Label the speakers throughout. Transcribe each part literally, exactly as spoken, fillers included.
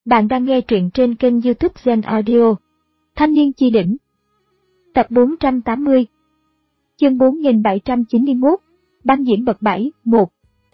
Speaker 1: Bạn đang nghe truyện trên kênh YouTube Zen Audio. Thanh niên chi đỉnh. Tập bốn trăm tám mươi. Chương bốn nghìn bảy trăm chín mươi mốt. Băng diễm bậc bảy, một.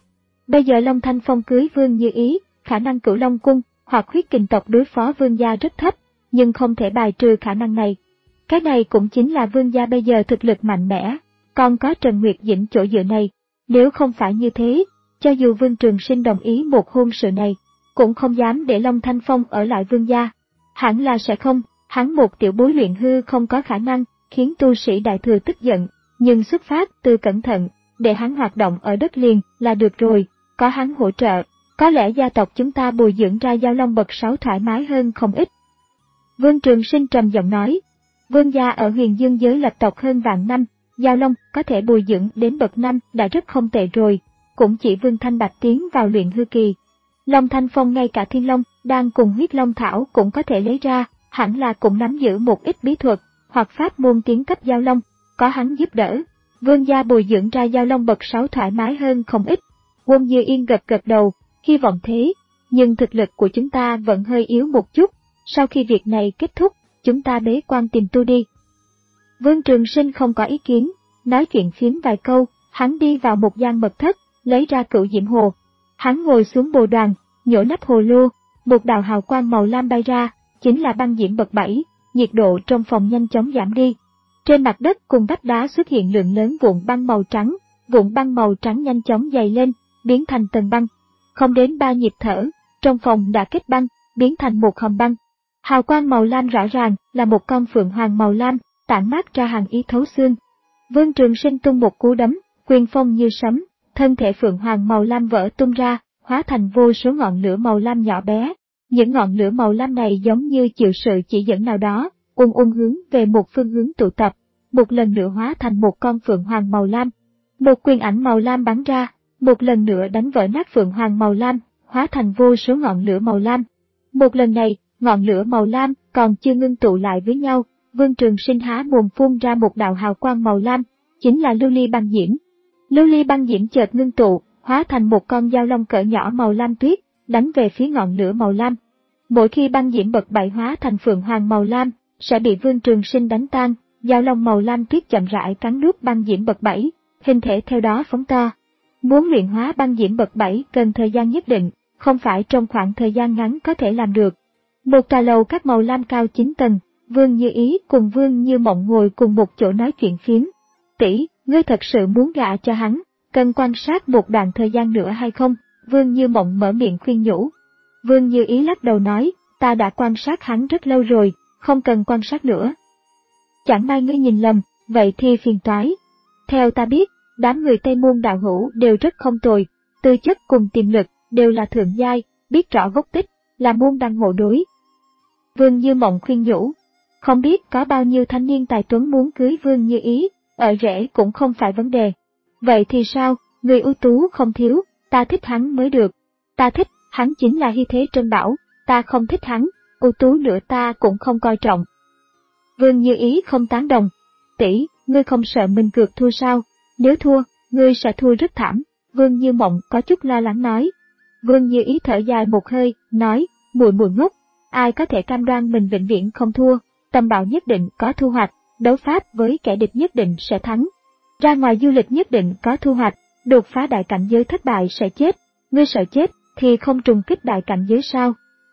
Speaker 1: Bây giờ Long Thanh Phong cưới Vương Như Ý, khả năng Cửu Long Cung hoặc huyết kình tộc đối phó Vương gia rất thấp, nhưng không thể bài trừ khả năng này. Cái này cũng chính là Vương gia bây giờ thực lực mạnh mẽ, còn có Trần Nguyệt Dĩnh chỗ dựa này. Nếu không phải như thế, cho dù Vương Trường Sinh đồng ý một hôn sự này, cũng không dám để Long Thanh Phong ở lại Vương gia. Hẳn là sẽ không, hắn một tiểu bối luyện hư không có khả năng khiến tu sĩ đại thừa tức giận, nhưng xuất phát từ cẩn thận, để hắn hoạt động ở đất liền là được rồi, có hắn hỗ trợ, có lẽ gia tộc chúng ta bồi dưỡng ra Giao Long bậc sáu thoải mái hơn không ít. Vương Trường Sinh trầm giọng nói, Vương gia ở Huyền Dương giới lập tộc hơn vạn năm, Giao Long có thể bồi dưỡng đến bậc năm đã rất không tệ rồi, cũng chỉ Vương Thanh Bạch tiến vào luyện hư kỳ. Long Thanh Phong ngay cả Thiên Long đang cùng huyết long thảo cũng có thể lấy ra, hẳn là cũng nắm giữ một ít bí thuật hoặc pháp môn tiến cấp Giao Long, có hắn giúp đỡ, Vương gia bồi dưỡng ra Giao Long bậc sáu thoải mái hơn không ít. Quân Như Yên gật gật đầu, hy vọng thế, nhưng thực lực của chúng ta vẫn hơi yếu một chút, sau khi việc này kết thúc, chúng ta bế quan tìm tu đi. Vương Trường Sinh không có ý kiến, nói chuyện phiếm vài câu, hắn đi vào một gian mật thất, lấy ra Cửu Diễm Hồ. Hắn ngồi xuống bồ đoàn, nhổ nắp hồ lô, một đạo hào quang màu lam bay ra, chính là băng diễm bậc bảy, nhiệt độ trong phòng nhanh chóng giảm đi. Trên mặt đất cùng vách đá xuất hiện lượng lớn vụn băng màu trắng, vụn băng màu trắng nhanh chóng dày lên, biến thành tầng băng. Không đến ba nhịp thở, trong phòng đã kết băng, biến thành một hầm băng. Hào quang màu lam rõ ràng là một con phượng hoàng màu lam, tản mát ra hàn ý thấu xương. Vương Trường Sinh tung một cú đấm, quyền phong như sấm, thân thể phượng hoàng màu lam vỡ tung ra, hóa thành vô số ngọn lửa màu lam nhỏ bé. Những ngọn lửa màu lam này giống như chịu sự chỉ dẫn nào đó, ung ung hướng về một phương hướng tụ tập, một lần nữa hóa thành một con phượng hoàng màu lam. Một quyền ảnh màu lam bắn ra, một lần nữa đánh vỡ nát phượng hoàng màu lam, hóa thành vô số ngọn lửa màu lam. Một lần này, ngọn lửa màu lam còn chưa ngưng tụ lại với nhau, Vương Trường Sinh há mồm phun ra một đạo hào quang màu lam, chính là lưu ly băng diễm. Lưu ly băng diễm chợt ngưng tụ, hóa thành một con dao long cỡ nhỏ màu lam tuyết, đánh về phía ngọn lửa màu lam. Mỗi khi băng diễm bậc bảy hóa thành phượng hoàng màu lam, sẽ bị Vương Trường Sinh đánh tan, dao long màu lam tuyết chậm rãi cắn nuốt băng diễm bậc bảy, hình thể theo đó phóng to. Muốn luyện hóa băng diễm bậc bảy cần thời gian nhất định, không phải trong khoảng thời gian ngắn có thể làm được. Một tòa lầu các màu lam cao chín tầng, Vương Như Ý cùng Vương Như Mộng ngồi cùng một chỗ nói chuyện phiếm. Tỷ, ngươi thật sự muốn gả cho hắn, cần quan sát một đoạn thời gian nữa hay không? Vương Như Mộng mở miệng khuyên nhủ. Vương Như Ý lắc đầu nói, ta đã quan sát hắn rất lâu rồi, không cần quan sát nữa. Chẳng may ngươi nhìn lầm, vậy thì phiền toái. Theo ta biết, đám người Tây Môn đạo hữu đều rất không tồi, tư chất cùng tiềm lực đều là thượng giai, biết rõ gốc tích, là môn đăng hộ đối. Vương Như Mộng khuyên nhủ, không biết có bao nhiêu thanh niên tài tuấn muốn cưới Vương Như Ý, ở rễ cũng không phải vấn đề. Vậy thì sao, người ưu tú không thiếu, ta thích hắn mới được. Ta thích, hắn chính là hy thế trân bảo, ta không thích hắn, ưu tú nữa ta cũng không coi trọng. Vương Như Ý không tán đồng. Tỷ, ngươi không sợ mình cược thua sao? Nếu thua, ngươi sẽ thua rất thảm. Vương Như Mộng có chút lo lắng nói. Vương Như Ý thở dài một hơi, nói, muội muội ngốc, ai có thể cam đoan mình vĩnh viễn không thua, tâm bảo nhất định có thu hoạch, đấu pháp với kẻ địch nhất định sẽ thắng. Ra ngoài du lịch nhất định có thu hoạch, đột phá đại cảnh giới thất bại sẽ chết, ngươi sợ chết thì không trùng kích đại cảnh giới sao?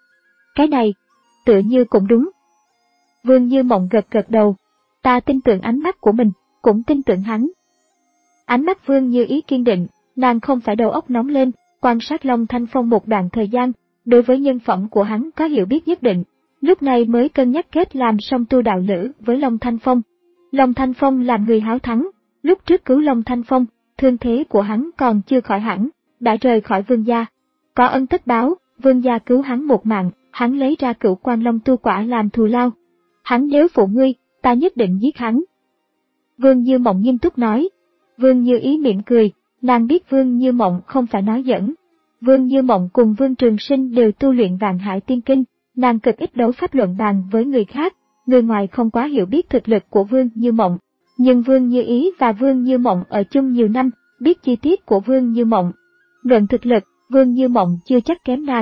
Speaker 1: Cái này, tựa như cũng đúng. Vương Như Mộng gật gật đầu, ta tin tưởng ánh mắt của mình, cũng tin tưởng hắn. Ánh mắt Vương Như Ý kiên định, nàng không phải đầu óc nóng lên, quan sát Long Thanh Phong một đoạn thời gian, đối với nhân phẩm của hắn có hiểu biết nhất định, lúc này mới cân nhắc kết làm song tu đạo lữ với Long Thanh Phong. Long Thanh Phong làm người háo thắng, lúc trước cứu Long Thanh Phong, thương thế của hắn còn chưa khỏi hẳn, đã rời khỏi Vương gia. Có ân tất báo, Vương gia cứu hắn một mạng, hắn lấy ra Cửu Quan Long tu quả làm thù lao. Hắn nếu phụ ngươi, ta nhất định giết hắn. Vương Như Mộng nghiêm túc nói. Vương Như Ý mỉm cười, nàng biết Vương Như Mộng không phải nói giỡn. Vương Như Mộng cùng Vương Trường Sinh đều tu luyện Vạn Hải Tiên Kinh, nàng cực ít đấu pháp luận bàn với người khác, người ngoài không quá hiểu biết thực lực của Vương Như Mộng. Nhưng Vương Như Ý và Vương Như Mộng ở chung nhiều năm, biết chi tiết của Vương Như Mộng. Luận thực lực, Vương Như Mộng chưa chắc kém nàng,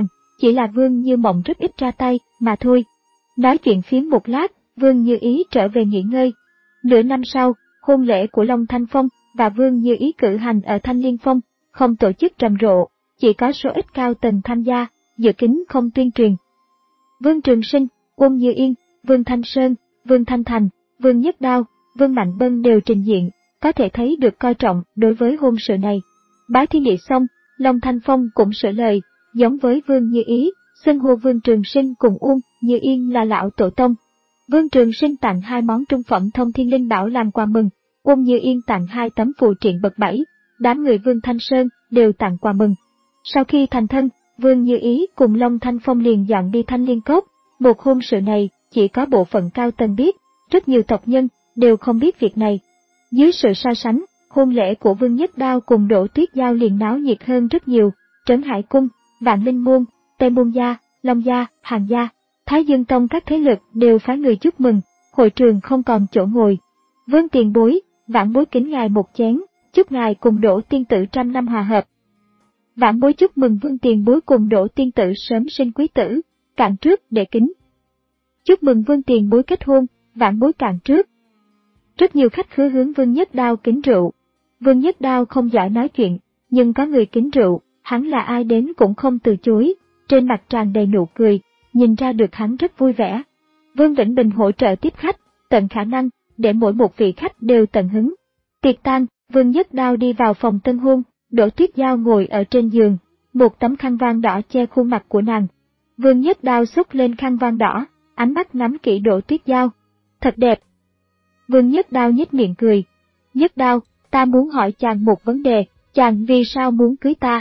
Speaker 1: chỉ là Vương Như Mộng rất ít ra tay, mà thôi. Nói chuyện phiếm một lát, Vương Như Ý trở về nghỉ ngơi. Nửa năm sau, hôn lễ của Long Thanh Phong và Vương Như Ý cử hành ở Thanh Liên Phong, không tổ chức rầm rộ, chỉ có số ít cao tầng tham gia, dự kín không tuyên truyền. Vương Trường Sinh, Uông Như Yên, Vương Thanh Sơn, Vương Thanh Thành, Vương Nhất Đao, Vương Mạnh Bân đều trình diện, có thể thấy được coi trọng đối với hôn sự này. Bái thiên địa xong, Long Thanh Phong cũng sửa lời, giống với Vương Như Ý, xưng hô Vương Trường Sinh cùng Uông Như Yên là lão tổ tông. Vương Trường Sinh tặng hai món trung phẩm thông thiên linh bảo làm quà mừng, Uông Như Yên tặng hai tấm phù triện bậc bảy, đám người Vương Thanh Sơn đều tặng quà mừng. Sau khi thành thân, Vương Như Ý cùng Long Thanh Phong liền dọn đi Thanh Liên Cốc. Một hôn sự này chỉ có bộ phận cao tầng biết, rất nhiều tộc nhân đều không biết việc này. Dưới sự so sánh, hôn lễ của Vương Nhất Đao cùng Đỗ Tuyết Giao liền náo nhiệt hơn rất nhiều. Trấn Hải Cung, Vạn Linh Môn, Tây Môn Gia, Long Gia, Hàn Gia, Thái Dương Tông các thế lực đều phái người chúc mừng, hội trường không còn chỗ ngồi. Vương tiền bối, vãn bối kính ngài một chén, chúc ngài cùng Đỗ tiên tử trăm năm hòa hợp. Vãn bối chúc mừng Vương tiền bối cùng Đỗ tiên tử sớm sinh quý tử, cạn trước để kính. Chúc mừng Vương tiền bối kết hôn, vãn bối cạn trước. Rất nhiều khách khứa hướng Vương Nhất Đao kính rượu. Vương Nhất Đao không giỏi nói chuyện, nhưng có người kính rượu, hắn là ai đến cũng không từ chối, trên mặt tràn đầy nụ cười, nhìn ra được hắn rất vui vẻ. Vương Vĩnh Bình hỗ trợ tiếp khách, tận khả năng, để mỗi một vị khách đều tận hứng. Tiệc tan, Vương Nhất Đao đi vào phòng tân hôn, Đỗ Tuyết Giao ngồi ở trên giường, một tấm khăn voan đỏ che khuôn mặt của nàng. Vương Nhất Đao xúc lên khăn voan đỏ, ánh mắt ngắm kỹ Đỗ Tuyết Giao. Thật đẹp. Vương Nhất Đao nhếch miệng cười. Nhất Đao, ta muốn hỏi chàng một vấn đề, chàng vì sao muốn cưới ta?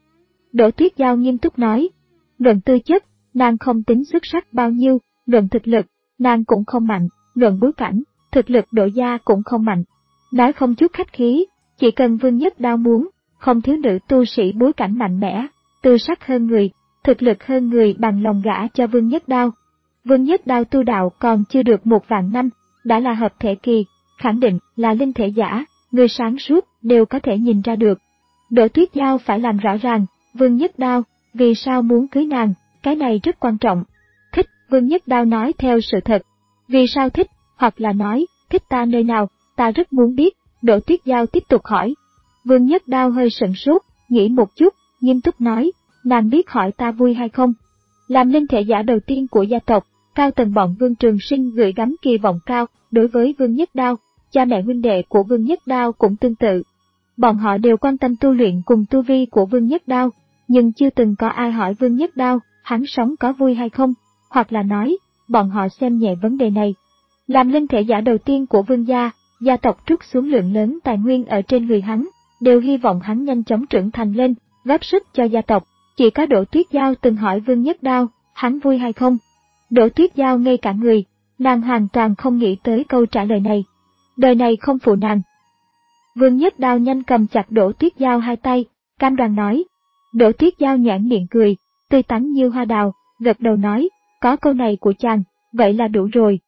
Speaker 1: Đỗ Tuyết Giao nghiêm túc nói. Luận tư chất, nàng không tính xuất sắc bao nhiêu, luận thực lực, nàng cũng không mạnh, luận bối cảnh, thực lực Đỗ gia cũng không mạnh. Nói không chút khách khí, chỉ cần Vương Nhất Đao muốn, không thiếu nữ tu sĩ bối cảnh mạnh mẽ, tư sắc hơn người, thực lực hơn người bằng lòng gả cho Vương Nhất Đao. Vương Nhất Đao tu đạo còn chưa được một vạn năm, đã là hợp thể kỳ, khẳng định là linh thể giả, người sáng suốt đều có thể nhìn ra được. Đỗ Tuyết Giao phải làm rõ ràng, Vương Nhất Đao, vì sao muốn cưới nàng, cái này rất quan trọng. Thích, Vương Nhất Đao nói theo sự thật. Vì sao thích, hoặc là nói, thích ta nơi nào, ta rất muốn biết, Đỗ Tuyết Giao tiếp tục hỏi. Vương Nhất Đao hơi sửng sốt, nghĩ một chút, nghiêm túc nói, nàng biết hỏi ta vui hay không? Làm linh thể giả đầu tiên của gia tộc, cao tầng bọn Vương Trường Sinh gửi gắm kỳ vọng cao đối với Vương Nhất Đao, cha mẹ huynh đệ của Vương Nhất Đao cũng tương tự. Bọn họ đều quan tâm tu luyện cùng tu vi của Vương Nhất Đao, nhưng chưa từng có ai hỏi Vương Nhất Đao, hắn sống có vui hay không, hoặc là nói, bọn họ xem nhẹ vấn đề này. Làm linh thể giả đầu tiên của Vương gia, gia tộc trút xuống lượng lớn tài nguyên ở trên người hắn, đều hy vọng hắn nhanh chóng trưởng thành lên, góp sức cho gia tộc. Chỉ có Đỗ Tuyết Giao từng hỏi Vương Nhất Đao, hắn vui hay không? Đỗ Tuyết Giao ngây cả người, nàng hoàn toàn không nghĩ tới câu trả lời này. Đời này không phụ nàng. Vương Nhất Đao nhanh cầm chặt Đỗ Tuyết Giao hai tay, cam đoan nói. Đỗ Tuyết Giao nhoẻn miệng cười, tươi tắn như hoa đào, gật đầu nói, có câu này của chàng, vậy là đủ rồi.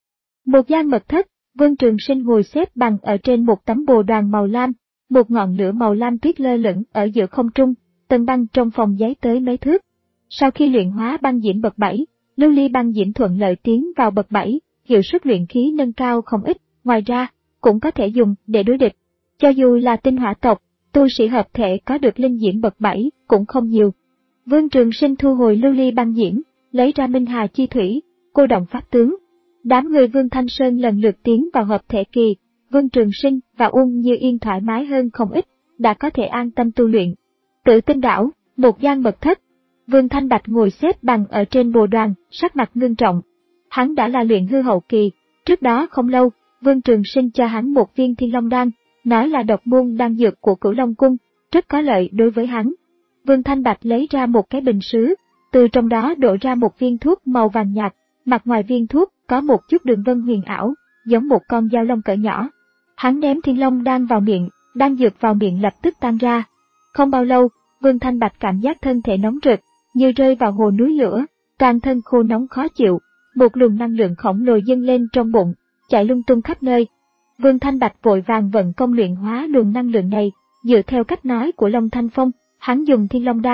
Speaker 1: Một gian mật thất, Vương Trường Sinh ngồi xếp bằng ở trên một tấm bồ đoàn màu lam, một ngọn lửa màu lam tuyết lơ lửng ở giữa không trung, tầng băng trong phòng giấy tới mấy thước. Sau khi luyện hóa băng diễm bậc bảy, lưu ly băng diễm thuận lợi tiến vào bậc bảy, hiệu suất luyện khí nâng cao không ít, ngoài ra, cũng có thể dùng để đối địch. Cho dù là tinh hỏa tộc, tu sĩ hợp thể có được linh diễm bậc bảy cũng không nhiều. Vương Trường Sinh thu hồi lưu ly băng diễm, lấy ra Minh Hà chi thủy, cô động pháp tướng. Đám người Vương Thanh Sơn lần lượt tiến vào hợp thể kỳ, Vương Trường Sinh và Uông Như Yên thoải mái hơn không ít, đã có thể an tâm tu luyện. Tự Tinh đảo, một gian mật thất. Vương Thanh Bạch ngồi xếp bằng ở trên bồ đoàn, sắc mặt ngưng trọng. Hắn đã là luyện hư hậu kỳ, trước đó không lâu, Vương Trường Sinh cho hắn một viên Thiên Long đan, nói là độc môn đan dược của Cửu Long cung, rất có lợi đối với hắn. Vương Thanh Bạch lấy ra một cái bình sứ, từ trong đó đổ ra một viên thuốc màu vàng nhạt, mặt ngoài viên thuốc có một chút đường vân huyền ảo, giống một con dao long cỡ nhỏ. Hắn ném Thiên Long đan vào miệng, đan dược vào miệng lập tức tan ra. Không bao lâu, Vương Thanh Bạch cảm giác thân thể nóng rực, như rơi vào hồ núi lửa, toàn thân khô nóng khó chịu, một luồng năng lượng khổng lồ dâng lên trong bụng, chạy lung tung khắp nơi. Vương Thanh Bạch vội vàng vận công luyện hóa luồng năng lượng này, dựa theo cách nói của Long Thanh Phong, hắn dùng Thiên Long đan,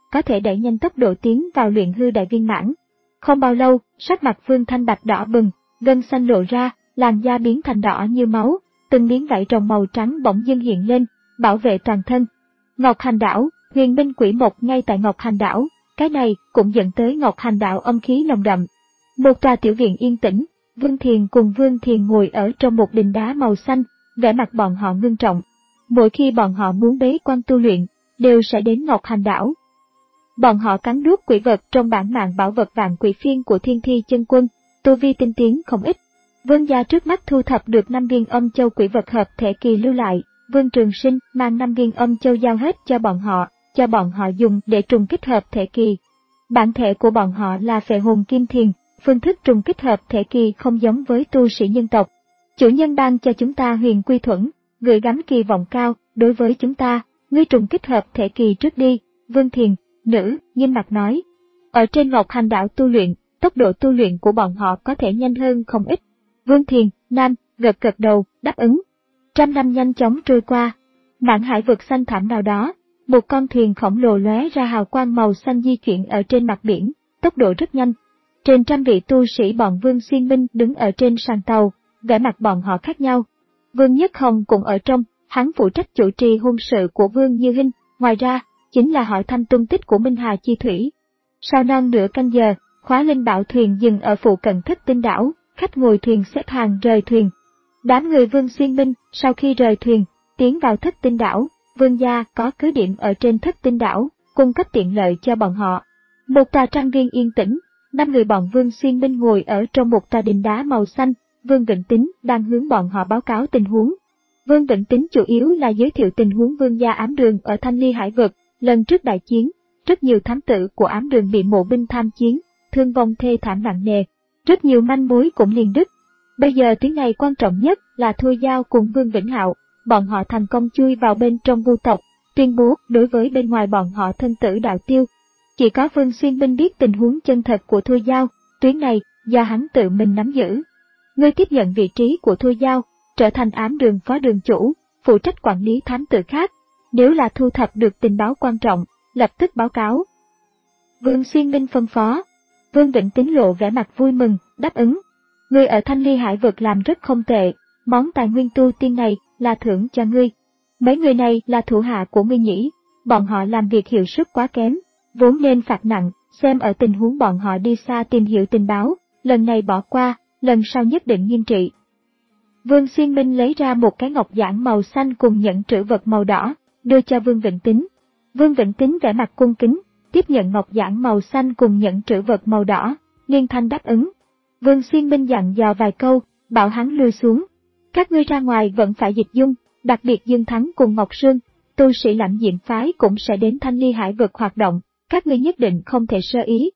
Speaker 1: có thể đẩy nhanh tốc độ tiến vào luyện hư đại viên mãn. Không bao lâu, sắc mặt Vương Thanh Bạch đỏ bừng, gân xanh lộ ra, làn da biến thành đỏ như máu, từng miếng vảy rồng màu trắng bỗng dưng hiện lên, bảo vệ toàn thân. Ngọc Hành Đảo, huyền minh quỷ mộc ngay tại Ngọc Hành Đảo, cái này cũng dẫn tới Ngọc Hành Đảo âm khí nồng đậm. Một tòa tiểu viện yên tĩnh, Vương Thiền cùng Vương Thiền ngồi ở trong một đình đá màu xanh, vẻ mặt bọn họ ngưng trọng. Mỗi khi bọn họ muốn bế quan tu luyện, đều sẽ đến Ngọc Hành Đảo. Bọn họ cắn nuốt quỷ vật trong bản mạng bảo vật vạn quỷ phiên của Thiên Thi Chân Quân, tu vi tinh tiến không ít. Vương gia trước mắt thu thập được năm viên âm châu quỷ vật hợp thể kỳ lưu lại, Vương Trường Sinh mang năm viên âm châu giao hết cho bọn họ, cho bọn họ dùng để trùng kích hợp thể kỳ. Bản thể của bọn họ là phệ hồn kim thiền, phương thức trùng kích hợp thể kỳ không giống với tu sĩ nhân tộc. Chủ nhân ban cho chúng ta huyền quy thuẫn, gửi gắm kỳ vọng cao đối với chúng ta, ngươi trùng kích hợp thể kỳ trước đi. Vương Thiền, nữ, nghiêm mặt nói. Ở trên Ngọc Hành Đảo tu luyện, tốc độ tu luyện của bọn họ có thể nhanh hơn không ít. Vương Thiền, nam, gật gật đầu, đáp ứng. Trăm năm nhanh chóng trôi qua. Mạn hải vực xanh thẳm nào đó, một con thuyền khổng lồ lóe ra hào quang màu xanh di chuyển ở trên mặt biển, tốc độ rất nhanh. Trên trăm vị tu sĩ bọn Vương Xuyên Minh đứng ở trên sàn tàu, vẻ mặt bọn họ khác nhau. Vương Nhất Hồng cũng ở trong, hắn phụ trách chủ trì hôn sự của Vương Như Hinh, ngoài ra, chính là hỏi thăm tung tích của Minh Hà Chi Thủy. Sau non nửa canh giờ, khóa linh bảo thuyền dừng ở phụ cận Thất Tinh đảo, khách ngồi thuyền xếp hàng rời thuyền. Đám người Vương Xuyên Minh sau khi rời thuyền, tiến vào Thất Tinh đảo, Vương gia có cứ điểm ở trên Thất Tinh đảo, cung cấp tiện lợi cho bọn họ. Một tòa trang viên yên tĩnh, năm người bọn Vương Xuyên Minh ngồi ở trong một tòa đình đá màu xanh, Vương Vĩnh Tín đang hướng bọn họ báo cáo tình huống. Vương Vĩnh Tín chủ yếu là giới thiệu tình huống Vương gia ám đường ở Thanh Ly Hải vực, lần trước đại chiến, rất nhiều thám tử của ám đường bị mộ binh tham chiến, thương vong thê thảm nặng nề, rất nhiều manh mối cũng liền đứt. Bây giờ tiếng này quan trọng nhất là Thôi Giao cùng Vương Vĩnh Hạo, bọn họ thành công chui vào bên trong vu tộc, tuyên bố đối với bên ngoài bọn họ thân tử đạo tiêu. Chỉ có Vương Xuyên Minh biết tình huống chân thật của Thôi Giao, tuyến này do hắn tự mình nắm giữ. Ngươi tiếp nhận vị trí của Thôi Giao, trở thành ám đường phó đường chủ, phụ trách quản lý thám tử khác. Nếu là thu thập được tình báo quan trọng, lập tức báo cáo. Vương Xuyên Minh phân phó. Vương Vĩnh Tín lộ vẻ mặt vui mừng, đáp ứng. Ngươi ở Thanh Ly Hải vực làm rất không tệ, món tài nguyên tu tiên này là thưởng cho ngươi. Mấy người này là thủ hạ của ngươi nhỉ, bọn họ làm việc hiệu suất quá kém, vốn nên phạt nặng, xem ở tình huống bọn họ đi xa tìm hiểu tình báo, lần này bỏ qua, lần sau nhất định nghiêm trị. Vương Xuyên Minh lấy ra một cái ngọc giản màu xanh cùng nhẫn trữ vật màu đỏ, đưa cho Vương Vĩnh Tín. Vương Vĩnh Tín vẻ mặt cung kính, tiếp nhận ngọc giản màu xanh cùng nhẫn trữ vật màu đỏ, liên thanh đáp ứng. Vương Xuyên Minh dặn dò vài câu, bảo hắn lui xuống. Các ngươi ra ngoài vẫn phải dịch dung, đặc biệt Dương Thắng cùng Ngọc Sương, tu sĩ Lãnh Diệm phái cũng sẽ đến Thanh Ly Hải vực hoạt động, các ngươi nhất định không thể sơ ý.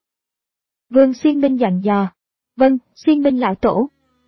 Speaker 1: Vương Xuyên Minh dặn dò. Vâng, Xuyên Minh lão tổ.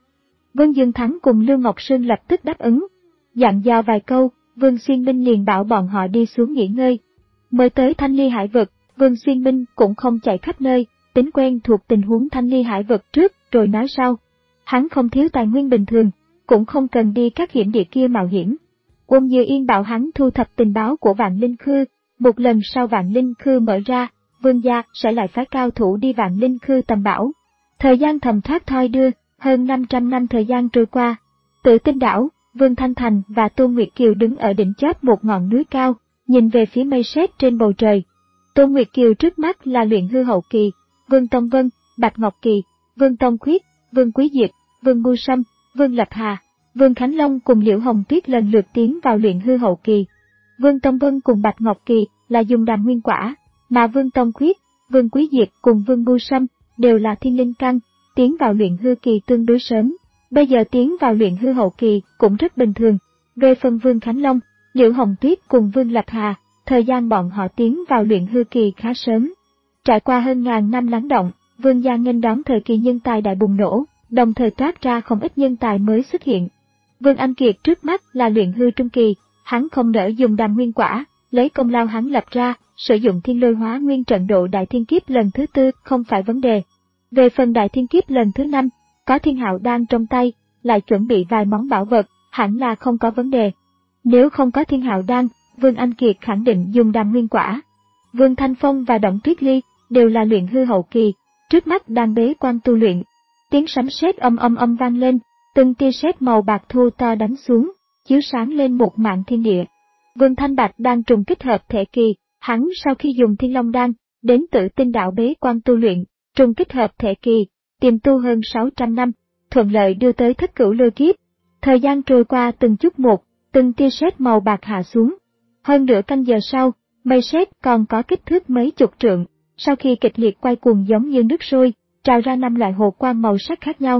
Speaker 1: Vương Dương Thắng cùng Lưu Ngọc Sương lập tức đáp ứng. Dặn dò vài câu, Vương Xuyên Minh liền bảo bọn họ đi xuống nghỉ ngơi. Mới tới Thanh Ly Hải vực, Vương Xuyên Minh cũng không chạy khắp nơi, tính quen thuộc tình huống Thanh Ly Hải vực trước rồi nói sau. Hắn không thiếu tài nguyên bình thường, cũng không cần đi các hiểm địa kia mạo hiểm. Quân Như Yên bảo hắn thu thập tình báo của Vạn Linh Khư, một lần sau Vạn Linh Khư mở ra, Vương gia sẽ lại phái cao thủ đi Vạn Linh Khư tầm bảo. Thời gian thầm thoát thoi đưa, hơn năm trăm năm thời gian trôi qua. Tự Tinh đảo, Vương Thanh Thành và Tôn Nguyệt Kiều đứng ở đỉnh chóp một ngọn núi cao, nhìn về phía mây sét trên bầu trời. Tôn Nguyệt Kiều trước mắt là luyện hư hậu kỳ, Vương Tông Vân, Bạch Ngọc Kỳ, Vương Tông Khuyết, Vương Quý Diệp, Vương Ngu Sâm, Vương Lập Hà, Vương Khánh Long cùng Liễu Hồng Tuyết lần lượt tiến vào luyện hư hậu kỳ. Vương Tông Vân cùng Bạch Ngọc Kỳ là dùng đàm nguyên quả, mà Vương Tông Khuyết, Vương Quý Diệp cùng Vương Ngu Sâm đều là thiên linh căn, tiến vào luyện hư kỳ tương đối sớm. Bây giờ tiến vào luyện hư hậu kỳ cũng rất bình thường. Về phần Vương Khánh Long, Liễu Hồng Tuyết cùng Vương Lập Hà, thời gian bọn họ tiến vào luyện hư kỳ khá sớm. Trải qua hơn ngàn năm lắng động, Vương gia nghênh đón thời kỳ nhân tài đại bùng nổ, đồng thời toát ra không ít nhân tài mới xuất hiện. Vương Anh Kiệt trước mắt là luyện hư trung kỳ, hắn không nỡ dùng đàm nguyên quả, lấy công lao hắn lập ra, sử dụng thiên lôi hóa nguyên trận độ đại thiên kiếp lần thứ tư không phải vấn đề. Về phần đại thiên kiếp lần thứ năm, có thiên hạo đan trong tay, lại chuẩn bị vài món bảo vật, hẳn là không có vấn đề. Nếu không có thiên hạo đan, Vương Anh Kiệt khẳng định dùng đàm nguyên quả. Vương Thanh Phong và Đổng Tuyết Ly đều là luyện hư hậu kỳ, trước mắt đang bế quan tu luyện. Tiếng sấm sét âm âm âm vang lên, từng tia sét màu bạc thô to đánh xuống, chiếu sáng lên một mảng thiên địa. Vương Thanh Bạch đang trùng kích hợp thể kỳ, hắn sau khi dùng Thiên Long Đan, đến Tử Tinh Đạo bế quan tu luyện, trùng kích hợp thể kỳ, tiềm tu hơn sáu trăm năm, thuận lợi đưa tới thất cửu lôi kiếp. Thời gian trôi qua từng chút một, từng tia sét màu bạc hạ xuống. Hơn nửa canh giờ sau, mây sét còn có kích thước mấy chục trượng, sau khi kịch liệt quay cuồng giống như nước sôi, trào ra năm loại hồ quang màu sắc khác nhau.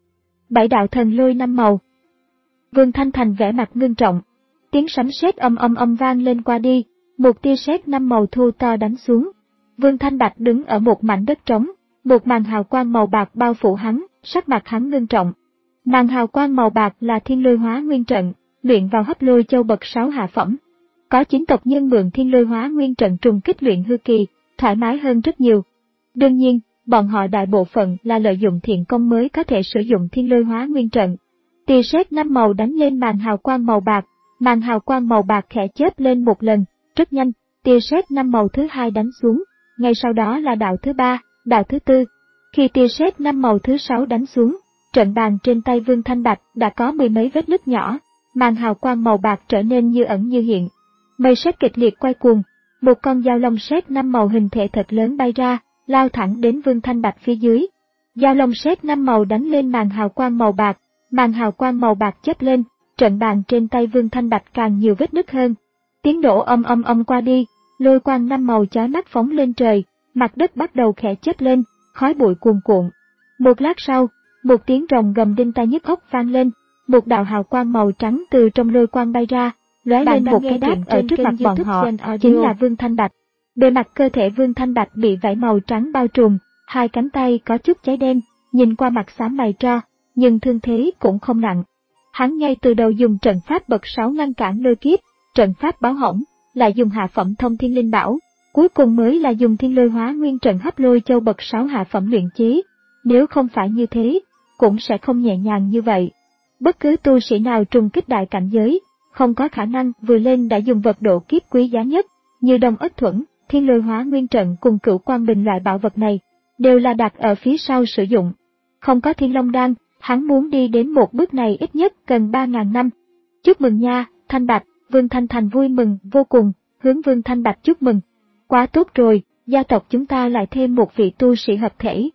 Speaker 1: Bảy đạo thần lôi năm màu. Vương Thanh Thành vẻ mặt ngưng trọng, tiếng sấm sét âm âm âm vang lên qua đi, một tia sét năm màu thô to đánh xuống. Vương Thanh Bạch đứng ở một mảnh đất trống, một màn hào quang màu bạc bao phủ hắn, sắc mặt hắn ngưng trọng. Màn hào quang màu bạc là Thiên Lôi Hóa Nguyên Trận, luyện vào Hấp Lôi Châu bậc sáu hạ phẩm. Có chín tộc nhân mượn Thiên Lôi Hóa Nguyên Trận trùng kích luyện hư kỳ, thoải mái hơn rất nhiều. Đương nhiên, bọn họ đại bộ phận là lợi dụng thiện công mới có thể sử dụng Thiên Lôi Hóa Nguyên Trận. Tia sét năm màu đánh lên màn hào quang màu bạc, màn hào quang màu bạc khẽ chớp lên một lần, rất nhanh, tia sét năm màu thứ hai đánh xuống, ngay sau đó là đạo thứ ba, đạo thứ tư. Khi tia sét năm màu thứ sáu đánh xuống, trận bàn trên tay Vương Thanh Bạch đã có mười mấy vết nứt nhỏ, màn hào quang màu bạc trở nên như ẩn như hiện. Mây sét kịch liệt quay cuồng, một con dao long sét năm màu hình thể thật lớn bay ra, lao thẳng đến Vương Thanh Bạch phía dưới. Dao long sét năm màu đánh lên màn hào quang màu bạc, màn hào quang màu bạc chớp lên, trận bàn trên tay Vương Thanh Bạch càng nhiều vết nứt hơn. Tiếng nổ âm âm âm qua đi, lôi quang năm màu chói mắt phóng lên trời, mặt đất bắt đầu khẽ chớp lên, khói bụi cuồn cuộn. Một lát sau, một tiếng rồng gầm đinh tai nhức óc vang lên, một đạo hào quang màu trắng từ trong lôi quang bay ra, lóe lên một cái đáp ở trước mặt bọn họ, chính là Vương Thanh Bạch. Bề mặt cơ thể Vương Thanh Bạch bị vảy màu trắng bao trùm, hai cánh tay có chút cháy đen, nhìn qua mặt xám mày tro, nhưng thương thế cũng không nặng. Hắn ngay từ đầu dùng trận pháp bậc sáu ngăn cản lôi kiếp, trận pháp báo hỏng, lại dùng hạ phẩm thông thiên linh bảo, cuối cùng mới là dùng Thiên Lôi Hóa Nguyên Trận Hấp Lôi Châu bậc sáu hạ phẩm luyện chế. Nếu không phải như thế, cũng sẽ không nhẹ nhàng như vậy. Bất cứ tu sĩ nào trùng kích đại cảnh giới, không có khả năng vừa lên đã dùng vật độ kiếp quý giá nhất, như Đông Ất Thuẫn, Thiên Lôi Hóa Nguyên Trận cùng Cửu Quang Bình loại bảo vật này, đều là đặt ở phía sau sử dụng. Không có Thiên Long Đan, hắn muốn đi đến một bước này ít nhất cần ba ngàn năm. Chúc mừng nha, Thanh Bạch, Vương Thanh Thành vui mừng vô cùng, hướng Vương Thanh Bạch chúc mừng. Quá tốt rồi, gia tộc chúng ta lại thêm một vị tu sĩ hợp thể.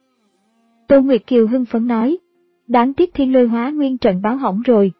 Speaker 1: Tô Nguyệt Kiều hưng phấn nói, đáng tiếc Thiên Lôi Hóa Nguyên Trận báo hỏng rồi.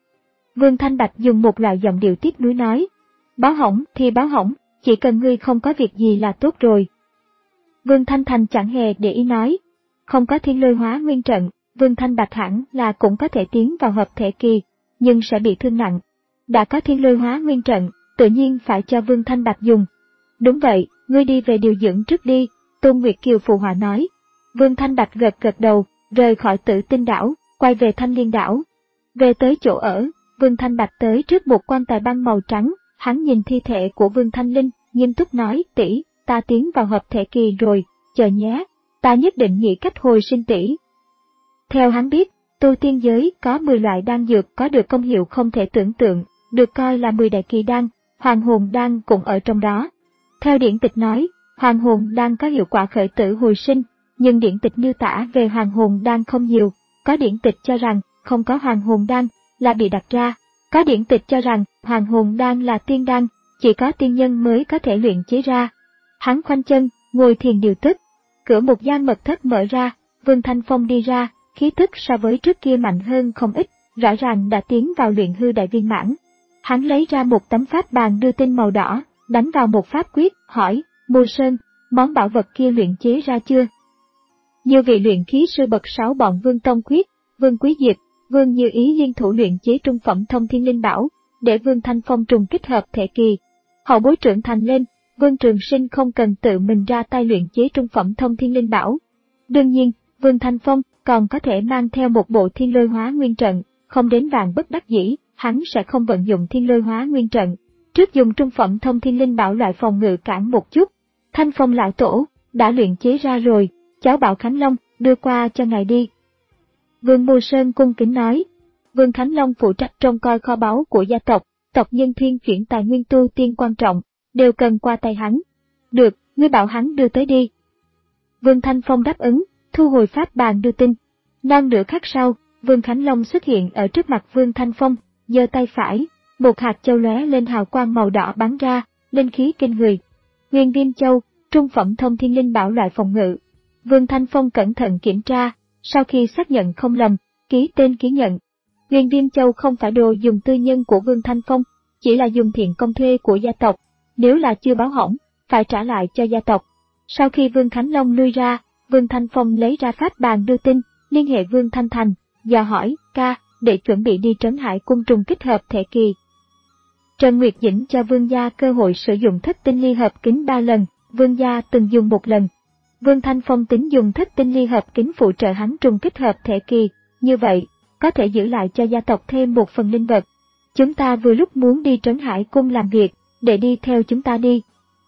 Speaker 1: Vương Thanh Bạch dùng một loại giọng điệu tiếc nuối nói, báo hỏng thì báo hỏng, chỉ cần ngươi không có việc gì là tốt rồi. Vương Thanh Thành chẳng hề để ý nói, không có Thiên Lôi Hóa Nguyên Trận, Vương Thanh Bạch hẳn là cũng có thể tiến vào hợp thể kỳ, nhưng sẽ bị thương nặng. Đã có Thiên Lôi Hóa Nguyên Trận, tự nhiên phải cho Vương Thanh Bạch dùng. Đúng vậy, ngươi đi về điều dưỡng trước đi, Tôn Nguyệt Kiều phụ họa nói. Vương Thanh Bạch gật gật đầu, rời khỏi Tử Tinh Đảo, quay về Thanh Liên Đảo. Về tới chỗ ở, Vương Thanh Bạch tới trước một quan tài băng màu trắng, hắn nhìn thi thể của Vương Thanh Linh, nghiêm túc nói, tỷ, ta tiến vào hợp thể kỳ rồi, chờ nhé, ta nhất định nghĩ cách hồi sinh tỷ. Theo hắn biết, tu tiên giới có mười loại đan dược có được công hiệu không thể tưởng tượng, được coi là mười đại kỳ đan, Hoàng Hồn Đan cũng ở trong đó. Theo điển tịch nói, Hoàng Hồn Đan có hiệu quả khởi tử hồi sinh, nhưng điển tịch miêu tả về Hoàng Hồn Đan không nhiều, có điển tịch cho rằng không có Hoàng Hồn Đan là bị đặt ra, có điển tịch cho rằng Hoàng Hồn Đan là tiên đan, chỉ có tiên nhân mới có thể luyện chế ra. Hắn khoanh chân, ngồi thiền điều tức, cửa một gian mật thất mở ra, Vương Thanh Phong đi ra, khí tức so với trước kia mạnh hơn không ít, rõ ràng đã tiến vào luyện hư đại viên mãn. Hắn lấy ra một tấm pháp bàn đưa tinh màu đỏ, đánh vào một pháp quyết, hỏi, Mù Sơn, món bảo vật kia luyện chế ra chưa? Nhiều vị luyện khí sư bậc sáu bọn Vương Tông Quyết, Vương Quý Diệp, Vương Như Ý liên thủ luyện chế trung phẩm thông thiên linh bảo, để Vương Thanh Phong trùng kích hợp thể kỳ. Hậu bối trưởng thành lên, Vương Trường Sinh không cần tự mình ra tay luyện chế trung phẩm thông thiên linh bảo. Đương nhiên, Vương Thanh Phong còn có thể mang theo một bộ Thiên Lôi Hóa Nguyên Trận, không đến vạn bất đắc dĩ, hắn sẽ không vận dụng Thiên Lôi Hóa Nguyên Trận. Trước dùng trung phẩm thông thiên linh bảo loại phòng ngự cản một chút. Thanh Phong lão tổ, đã luyện chế ra rồi, cháu bảo Khánh Long, đưa qua cho ngài đi. Vương Mô Sơn cung kính nói. Vương Khánh Long phụ trách trông coi kho báu của gia tộc, tộc nhân thuyên chuyển tài nguyên tu tiên quan trọng, đều cần qua tay hắn. Được, ngươi bảo hắn đưa tới đi. Vương Thanh Phong đáp ứng, thu hồi pháp bàn đưa tin. Non nửa khắc sau, Vương Khánh Long xuất hiện ở trước mặt Vương Thanh Phong, giơ tay phải, một hạt châu lóe lên hào quang màu đỏ bắn ra, linh khí kinh người. Huyền Viêm Châu, trung phẩm thông thiên linh bảo loại phòng ngự. Vương Thanh Phong cẩn thận kiểm tra, sau khi xác nhận không lầm, ký tên ký nhận. Huyền Viêm Châu không phải đồ dùng tư nhân của Vương Thanh Phong, chỉ là dùng thiện công thuê của gia tộc, nếu là chưa báo hỏng, phải trả lại cho gia tộc. Sau khi Vương Khánh Long lui ra, Vương Thanh Phong lấy ra pháp bàn đưa tin, liên hệ Vương Thanh Thành, dò hỏi, ca, để chuẩn bị đi Trấn Hải Cung trùng kích hợp thể kỳ. Trần Nguyệt Dĩnh cho Vương gia cơ hội sử dụng thất tinh ly hợp kính ba lần, Vương gia từng dùng một lần. Vương Thanh Phong tính dùng thất tinh ly hợp kính phụ trợ hắn trùng kích hợp thể kỳ, như vậy, có thể giữ lại cho gia tộc thêm một phần linh vật. Chúng ta vừa lúc muốn đi Trấn Hải Cung làm việc, để đi theo chúng ta đi.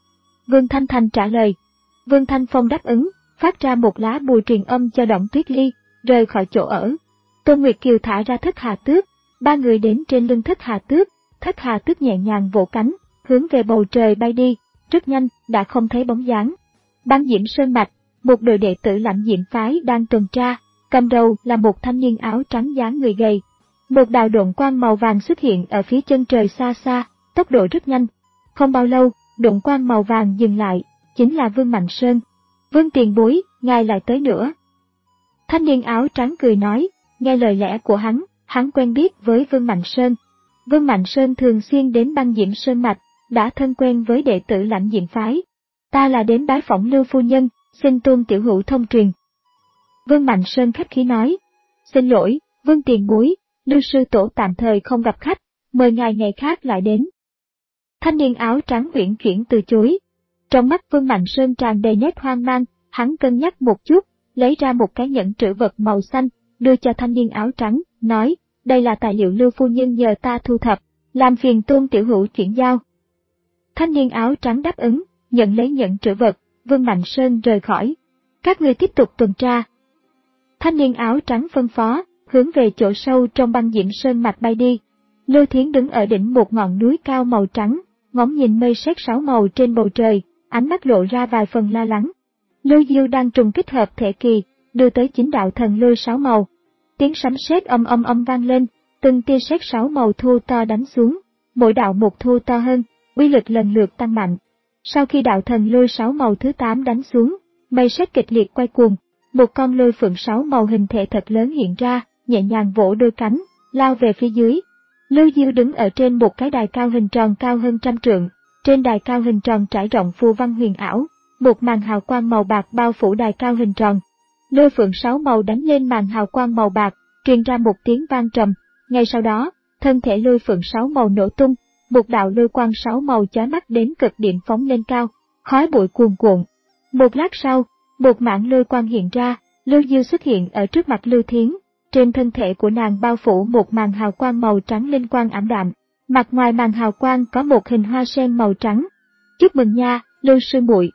Speaker 1: Vương Thanh Thành trả lời. Vương Thanh Phong đáp ứng, phát ra một lá bùa truyền âm cho Đổng Tuyết Ly, rời khỏi chỗ ở. Tôn Nguyệt Kiều thả ra Thất Hà Tước, ba người đến trên lưng Thất Hà Tước, Thất Hà Tước nhẹ nhàng vỗ cánh, hướng về bầu trời bay đi, rất nhanh, đã không thấy bóng dáng. Băng Diễm Sơn Mạch, một đội đệ tử Lãnh Diễm phái đang tuần tra, cầm đầu là một thanh niên áo trắng dáng người gầy. Một đạo độn quang màu vàng xuất hiện ở phía chân trời xa xa, tốc độ rất nhanh. Không bao lâu, độn quang màu vàng dừng lại, chính là Vương Mạnh Sơn. Vương tiền bối, ngài lại tới nữa. Thanh niên áo trắng cười nói, nghe lời lẽ của hắn, hắn quen biết với Vương Mạnh Sơn. Vương Mạnh Sơn thường xuyên đến Băng Diễm Sơn Mạch, đã thân quen với đệ tử Lãnh Diễm phái. Ta là đến bái phỏng Lưu phu nhân, xin Tôn tiểu hữu thông truyền. Vương Mạnh Sơn khách khí nói, xin lỗi, Vương tiền bối, Lưu sư tổ tạm thời không gặp khách, mời ngài ngày khác lại đến. Thanh niên áo trắng uyển chuyển từ chối. Trong mắt Vương Mạnh Sơn tràn đầy nét hoang mang, hắn cân nhắc một chút, lấy ra một cái nhẫn trữ vật màu xanh, đưa cho thanh niên áo trắng, nói, đây là tài liệu Lưu phu nhân nhờ ta thu thập, làm phiền Tôn tiểu hữu chuyển giao. Thanh niên áo trắng đáp ứng, nhận lấy nhẫn trữ vật, Vương Mạnh Sơn rời khỏi. Các người tiếp tục tuần tra. Thanh niên áo trắng phân phó, hướng về chỗ sâu trong Băng Diễm Sơn Mạch bay đi. Lưu Thiến đứng ở đỉnh một ngọn núi cao màu trắng, ngóng nhìn mây sét sáu màu trên bầu trời, ánh mắt lộ ra vài phần lo lắng. Lưu Diêu đang trùng kích hợp thể kỳ, đưa tới chín đạo thần lôi sáu màu. Tiếng sấm sét âm âm âm vang lên, từng tia sét sáu màu thu to đánh xuống, mỗi đạo một thu to hơn, uy lực lần lượt tăng mạnh. Sau khi đạo thần lôi sáu màu thứ tám đánh xuống, mây sét kịch liệt quay cuồng, một con lôi phượng sáu màu hình thể thật lớn hiện ra, nhẹ nhàng vỗ đôi cánh, lao về phía dưới. Lưu Diêu đứng ở trên một cái đài cao hình tròn cao hơn trăm trượng, trên đài cao hình tròn trải rộng phù văn huyền ảo, một màn hào quang màu bạc bao phủ đài cao hình tròn. Lôi phượng sáu màu đánh lên màn hào quang màu bạc, truyền ra một tiếng vang trầm. Ngay sau đó, thân thể lôi phượng sáu màu nổ tung, một đạo lôi quang sáu màu chói mắt đến cực điểm phóng lên cao, khói bụi cuồn cuộn. Một lát sau, một mảng lôi quang hiện ra, Lưu Diêu xuất hiện ở trước mặt Lưu Thiến. Trên thân thể của nàng bao phủ một màn hào quang màu trắng linh quang ảm đạm, mặt ngoài màn hào quang có một hình hoa sen màu trắng. Chúc mừng nha, Lưu sư muội.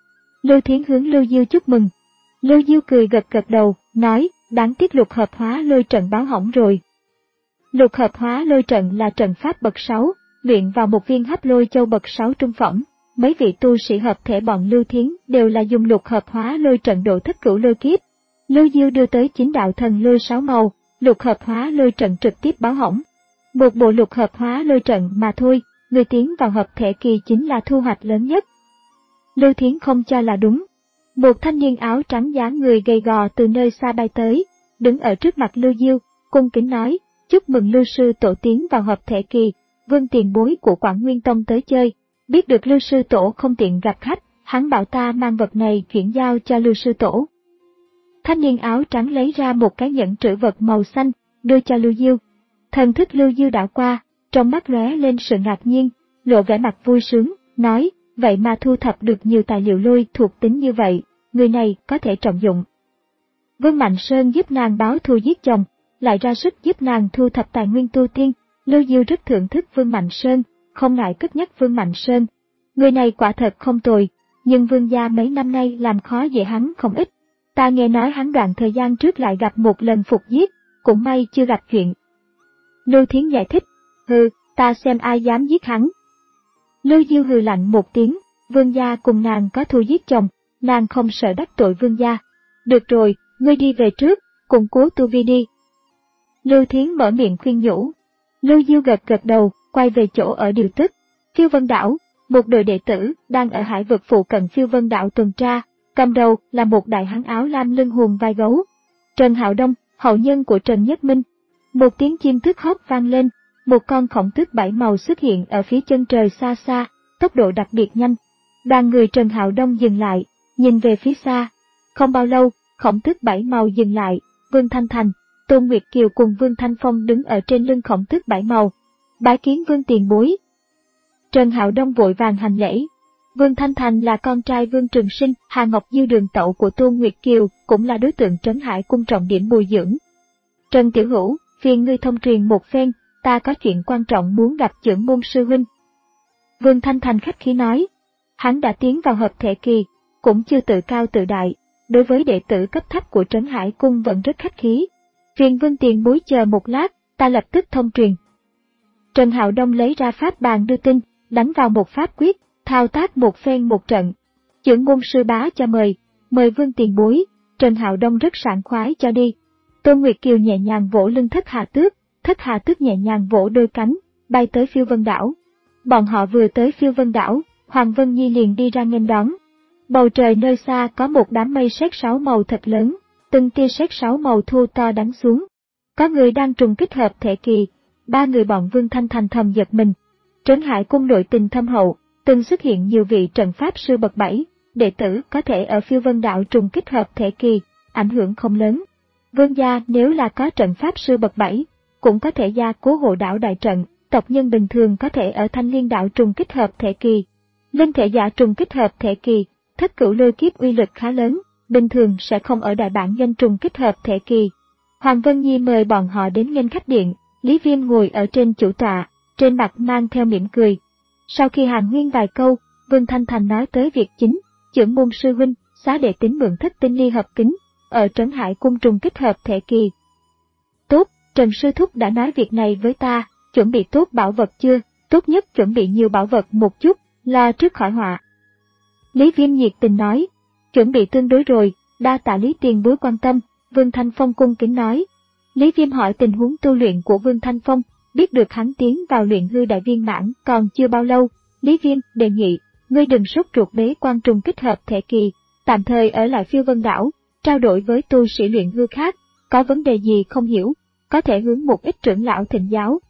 Speaker 1: Lưu Thiến hướng Lưu Diêu chúc mừng. Lưu Diêu cười gật gật đầu, nói, đáng tiếc lục hợp hóa lôi trận báo hỏng rồi. Lục hợp hóa lôi trận là trận pháp bậc sáu, luyện vào một viên hấp lôi châu bậc sáu trung phẩm. Mấy vị tu sĩ hợp thể bọn Lưu Thiến đều là dùng lục hợp hóa lôi trận độ thất cửu lôi kiếp. Lưu Diêu đưa tới chín đạo thần lôi sáu màu, lục hợp hóa lôi trận trực tiếp báo hỏng. Một bộ lục hợp hóa lôi trận mà thôi, người tiến vào hợp thể kỳ chính là thu hoạch lớn nhất. Lưu Thiến không cho là đúng. Một thanh niên áo trắng dáng người gầy gò từ nơi xa bay tới, đứng ở trước mặt Lưu Diêu, cung kính nói, chúc mừng Lưu sư tổ tiến vào hợp thể kỳ, Vương tiền bối của Quảng Nguyên Tông tới chơi, biết được Lưu sư tổ không tiện gặp khách, hắn bảo ta mang vật này chuyển giao cho Lưu sư tổ. Thanh niên áo trắng lấy ra một cái nhẫn trữ vật màu xanh, đưa cho Lưu Diêu. Thần thức Lưu Diêu đảo qua, trong mắt lóe lên sự ngạc nhiên, lộ vẻ mặt vui sướng, nói, vậy mà thu thập được nhiều tài liệu lôi thuộc tính như vậy, người này có thể trọng dụng. Vương Mạnh Sơn giúp nàng báo thù giết chồng, lại ra sức giúp nàng thu thập tài nguyên tu tiên. Lưu Diêu rất thưởng thức Vương Mạnh Sơn, không ngại cất nhắc Vương Mạnh Sơn. Người này quả thật không tồi, nhưng Vương gia mấy năm nay làm khó dễ hắn không ít. Ta nghe nói hắn đoạn thời gian trước lại gặp một lần phục giết, cũng may chưa gặp chuyện. Lưu Thiến giải thích, hừ, ta xem ai dám giết hắn. Lưu Diêu hừ lạnh một tiếng, Vương gia cùng nàng có thù giết chồng, nàng không sợ đắc tội vương gia. Được rồi, ngươi đi về trước, củng cố tu vi đi. Lưu Thiến mở miệng khuyên nhủ. Lưu Diêu gật gật đầu, quay về chỗ ở điều tức. Phiêu Vân Đảo, một đội đệ tử đang ở hải vực phụ cận Phiêu Vân Đảo tuần tra, cầm đầu là một đại hán áo lam lưng hùm vai gấu. Trần Hạo Đông, hậu nhân của Trần Nhất Minh. Một tiếng chim tước hót vang lên, một con khổng tước bảy màu xuất hiện ở phía chân trời xa xa, tốc độ đặc biệt nhanh. Đoàn người Trần Hạo Đông dừng lại, nhìn về phía xa. Không bao lâu, khổng tước bảy màu dừng lại, Vương Thanh Thành, Tôn Nguyệt Kiều cùng Vương Thanh Phong đứng ở trên lưng khổng tước bảy màu. Bái kiến Vương tiền bối. Trần Hạo Đông vội vàng hành lễ. Vương Thanh Thành là con trai Vương Trường Sinh, Hà Ngọc Diêu đường tẩu của Tôn Nguyệt Kiều, cũng là đối tượng Trấn Hải cung trọng điểm bồi dưỡng. Trần Tiểu Hữu, phiền ngươi thông truyền một phen, ta có chuyện quan trọng muốn gặp trưởng môn sư huynh. Vương Thanh Thành khách khí nói, hắn đã tiến vào hợp thể kỳ, cũng chưa tự cao tự đại, đối với đệ tử cấp thấp của Trấn Hải cung vẫn rất khách khí. Phiền Vương tiền bối chờ một lát, ta lập tức thông truyền. Trần Hạo Đông lấy ra pháp bàn đưa tin, đánh vào một pháp quyết, thao tác một phen một trận. Trưởng môn sư bá cho mời, mời Vương tiền bối. Trần Hạo Đông rất sảng khoái cho đi. Tôn Nguyệt Kiều nhẹ nhàng vỗ lưng Thất Hà Tước, Thất Hà Tước nhẹ nhàng vỗ đôi cánh, bay tới Phiêu Vân Đảo. Bọn họ vừa tới Phiêu Vân Đảo, Hoàng Vân Nhi liền đi ra nghênh đón. Bầu trời nơi xa có một đám mây sét sáu màu thật lớn, từng tia sét sáu màu thu to đánh xuống. Có người đang trùng kích hợp thể kỳ, ba người bọn Vương Thanh Thành thầm giật mình. Trấn Hải cung nội tình thâm hậu, từng xuất hiện nhiều vị trận pháp sư bậc bảy, đệ tử có thể ở Phiêu Vân Đảo trùng kích hợp thể kỳ, ảnh hưởng không lớn. Vương gia nếu là có trận pháp sư bậc bảy, cũng có thể gia cố hộ đảo đại trận, tộc nhân bình thường có thể ở Thanh Liên Đảo trùng kích hợp thể kỳ. Linh thể giả trùng kích hợp thể kỳ, thất cửu lôi kiếp uy lực khá lớn, bình thường sẽ không ở đại bản doanh trùng kích hợp thể kỳ. Hoàng Vân Nhi mời bọn họ đến nghênh khách điện, Lý Viêm ngồi ở trên chủ tọa, trên mặt mang theo mỉm cười. Sau khi hàn huyên vài câu, Vương Thanh Thành nói tới việc chính, trưởng môn sư huynh, xá đệ tín mượn thất tinh ly hợp kính, ở Trấn Hải cung trùng kích hợp thể kỳ. Tốt, Trần sư thúc đã nói việc này với ta, chuẩn bị tốt bảo vật chưa? Tốt nhất chuẩn bị nhiều bảo vật một chút, lo trước khỏi họa. Lý Viêm nhiệt tình nói, chuẩn bị tương đối rồi, đa tạ Lý tiền bối quan tâm. Vương Thanh Phong cung kính nói. Lý Viêm hỏi tình huống tu luyện của Vương Thanh Phong, biết được hắn tiến vào luyện hư đại viên mãn còn chưa bao lâu. Lý Viêm đề nghị, ngươi đừng sốt ruột bế quan trùng kích hợp thể kỳ, tạm thời ở lại Phiêu Vân Đảo, trao đổi với tu sĩ luyện hư khác, có vấn đề gì không hiểu, có thể hướng một ít trưởng lão thỉnh giáo.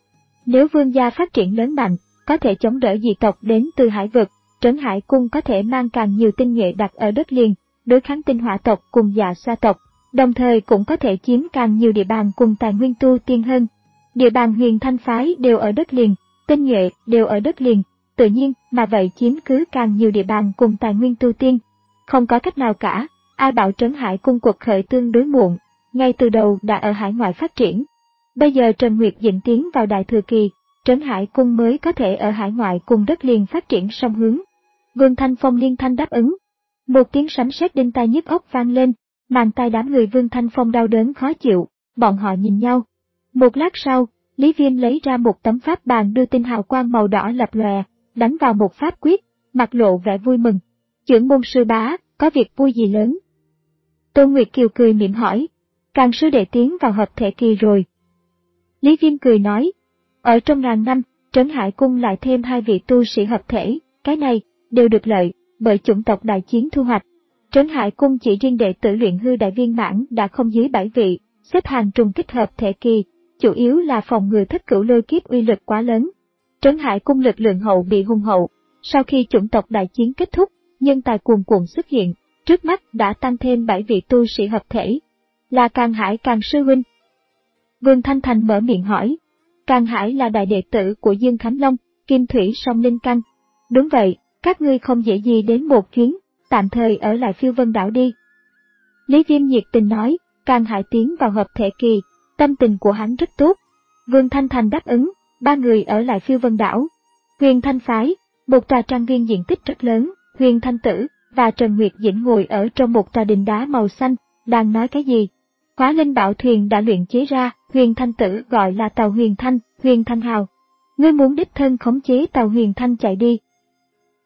Speaker 1: Nếu vương gia phát triển lớn mạnh, có thể chống đỡ dị tộc đến từ hải vực, Trấn Hải cung có thể mang càng nhiều tinh nhuệ đặt ở đất liền, đối kháng tinh hỏa tộc cùng dạ sa tộc, đồng thời cũng có thể chiếm càng nhiều địa bàn cùng tài nguyên tu tiên hơn. Địa bàn Huyền Thanh phái đều ở đất liền, tinh nhuệ đều ở đất liền, tự nhiên mà vậy chiếm cứ càng nhiều địa bàn cùng tài nguyên tu tiên. Không có cách nào cả, ai bảo Trấn Hải cung cuộc khởi tương đối muộn, ngay từ đầu đã ở hải ngoại phát triển. Bây giờ Trần Nguyệt Dĩnh tiến vào đại thừa kỳ, Trấn Hải cung mới có thể ở hải ngoại cùng đất liền phát triển song hướng. Vương Thanh Phong liên thanh đáp ứng. Một tiếng sấm sét đinh tai nhức óc vang lên, màng tai đám người Vương Thanh Phong đau đớn khó chịu, bọn họ nhìn nhau. Một lát sau, Lý Viêm lấy ra một tấm pháp bàn đưa tin hào quang màu đỏ lập lòe, đánh vào một pháp quyết, mặt lộ vẻ vui mừng. Trưởng môn sư bá, có việc vui gì lớn? Tôn Nguyệt Kiều cười mỉm hỏi, càng sư đệ tiến vào hợp thể kỳ rồi. Lý Viêm cười nói, ở trong ngàn năm, Trấn Hải cung lại thêm hai vị tu sĩ hợp thể, cái này đều được lợi bởi chủng tộc đại chiến thu hoạch. Trấn Hải cung chỉ riêng đệ tử luyện hư đại viên mãn đã không dưới bảy vị, xếp hàng trùng kích hợp thể kỳ, chủ yếu là phòng ngừa thất cửu lôi kiếp uy lực quá lớn. Trấn Hải cung lực lượng hậu bị hùng hậu, sau khi chủng tộc đại chiến kết thúc, nhân tài cuồn cuộn xuất hiện, trước mắt đã tăng thêm bảy vị tu sĩ hợp thể. Là Càn Hải Càn sư huynh. Vương Thanh Thành mở miệng hỏi, Càn Hải là đại đệ tử của Dương Khánh Long, Kim Thủy Song Linh Căn. Đúng vậy, các ngươi không dễ gì đến một chuyến, tạm thời ở lại Phiêu Vân Đảo đi. Lý Viêm nhiệt tình nói, Càn Hải tiến vào hợp thể kỳ, tâm tình của hắn rất tốt. Vương Thanh Thành đáp ứng, ba người ở lại Phiêu Vân Đảo. Huyền Thanh phái, một tòa trang viên diện tích rất lớn, Huyền Thanh Tử và Trần Nguyệt Dĩnh ngồi ở trong một tòa đình đá màu xanh, đang nói cái gì. Hóa linh bảo thuyền đã luyện chế ra, Huyền Thanh Tử gọi là tàu Huyền Thanh, Huyền Thanh Hào. Ngươi muốn đích thân khống chế tàu Huyền Thanh chạy đi.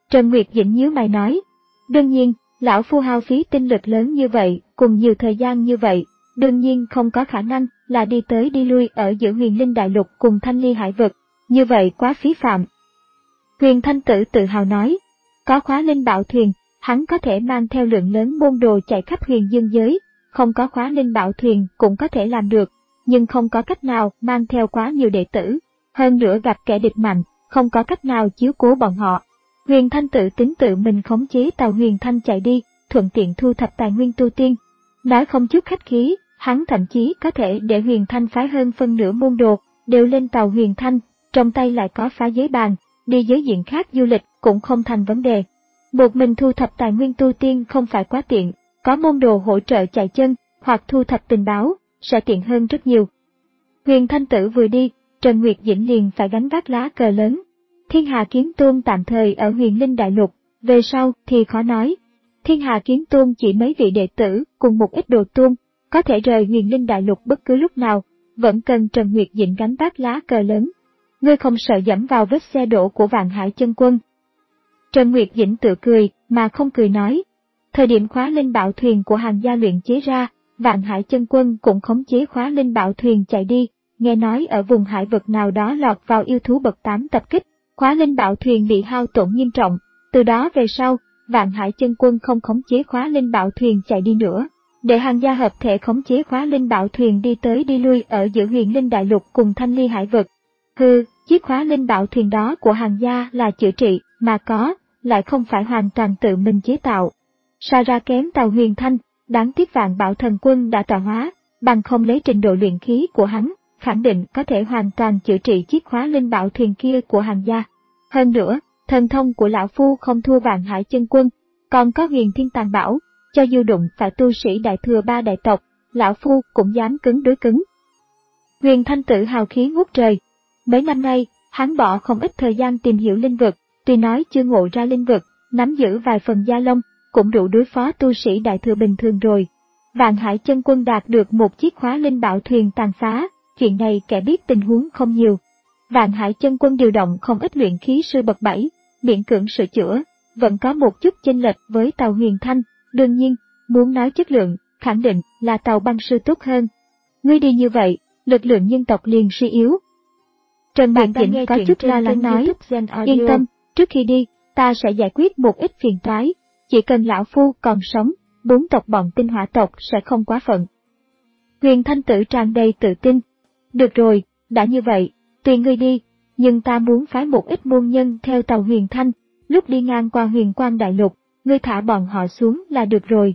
Speaker 1: Trần Nguyệt Dĩnh nhíu mày nói, đương nhiên, lão phu hao phí tinh lực lớn như vậy, cùng nhiều thời gian như vậy, đương nhiên không có khả năng là đi tới đi lui ở giữa Huyền Linh Đại Lục cùng Thanh Ly Hải Vực, như vậy quá phí phạm. Huyền Thanh Tử tự hào nói, có khóa linh bảo thuyền, hắn có thể mang theo lượng lớn môn đồ chạy khắp huyền dương giới, không có khóa linh bảo thuyền cũng có thể làm được, nhưng không có cách nào mang theo quá nhiều đệ tử, hơn nữa gặp kẻ địch mạnh, không có cách nào chiếu cố bọn họ. Huyền Thanh Tử tính tự mình khống chế tàu Huyền Thanh chạy đi, thuận tiện thu thập tài nguyên tu tiên. Nói không chút khách khí, hắn thậm chí có thể để Huyền Thanh phái hơn phân nửa môn đồ, đều lên tàu Huyền Thanh, trong tay lại có phá giới bàn, đi giới diện khác du lịch cũng không thành vấn đề. Một mình thu thập tài nguyên tu tiên không phải quá tiện, có môn đồ hỗ trợ chạy chân, hoặc thu thập tình báo, sẽ tiện hơn rất nhiều. Huyền Thanh Tử vừa đi, Trần Nguyệt Dĩnh liền phải gánh vác lá cờ lớn. Thiên Hà Kiếm Tôn tạm thời ở Huyền Linh Đại Lục, về sau thì khó nói. Thiên Hà Kiếm Tôn chỉ mấy vị đệ tử cùng một ít đồ tôn, có thể rời Huyền Linh Đại Lục bất cứ lúc nào, vẫn cần Trần Nguyệt Dĩnh gánh vác lá cờ lớn. Ngươi không sợ dẫm vào vết xe đổ của Vạn Hải Chân Quân. Trần Nguyệt Dĩnh tự cười, mà không cười nói. Thời điểm khóa linh bảo thuyền của hàng gia luyện chế ra, Vạn Hải Chân Quân cũng khống chế khóa linh bảo thuyền chạy đi, nghe nói ở vùng hải vực nào đó lọt vào yêu thú bậc tám tập kích, khóa linh bảo thuyền bị hao tổn nghiêm trọng, từ đó về sau, Vạn Hải Chân Quân không khống chế khóa linh bảo thuyền chạy đi nữa, để hàng gia hợp thể khống chế khóa linh bảo thuyền đi tới đi lui ở giữa Huyền Linh Đại Lục cùng Thanh Ly Hải Vực. Hừ, chiếc khóa linh bảo thuyền đó của hàng gia là chữa trị, mà có, lại không phải hoàn toàn tự mình chế tạo. So ra kém tàu Huyền Thanh, đáng tiếc Vạn Bảo Thần Quân đã tọa hóa, bằng không lấy trình độ luyện khí của hắn, khẳng định có thể hoàn toàn chữa trị chiếc khóa linh bảo thuyền kia của hàng gia. Hơn nữa, thần thông của lão phu không thua Vạn Hải Chân Quân, còn có Huyền Thiên Tàn Bảo, cho dù đụng phải tu sĩ đại thừa ba đại tộc, lão phu cũng dám cứng đối cứng. Huyền Thanh Tử hào khí ngút trời. Mấy năm nay, hắn bỏ không ít thời gian tìm hiểu linh vực, tuy nói chưa ngộ ra linh vực, nắm giữ vài phần gia lông, cũng đủ đối phó tu sĩ đại thừa bình thường rồi. Vạn Hải Chân Quân đạt được một chiếc khóa linh bảo thuyền tàn phá, chuyện này kẻ biết tình huống không nhiều. Vạn Hải Chân Quân điều động không ít luyện khí sư bậc bảy, miễn cưỡng sửa chữa, vẫn có một chút chênh lệch với tàu Huyền Thanh, đương nhiên, muốn nói chất lượng, khẳng định là tàu băng sư tốt hơn. Ngươi đi như vậy, lực lượng nhân tộc liền suy yếu. Trần Nguyệt Dĩnh có chút lo lắng nói, yên tâm, trước khi đi, ta sẽ giải quyết một ít phiền toái, chỉ cần lão phu còn sống, bốn tộc bọn tinh hỏa tộc sẽ không quá phận. Huyền Thanh Tử tràn đầy tự tin. Được rồi, đã như vậy, tùy ngươi đi, nhưng ta muốn phái một ít môn nhân theo tàu Huyền Thanh, lúc đi ngang qua Huyền Quang Đại Lục, ngươi thả bọn họ xuống là được rồi.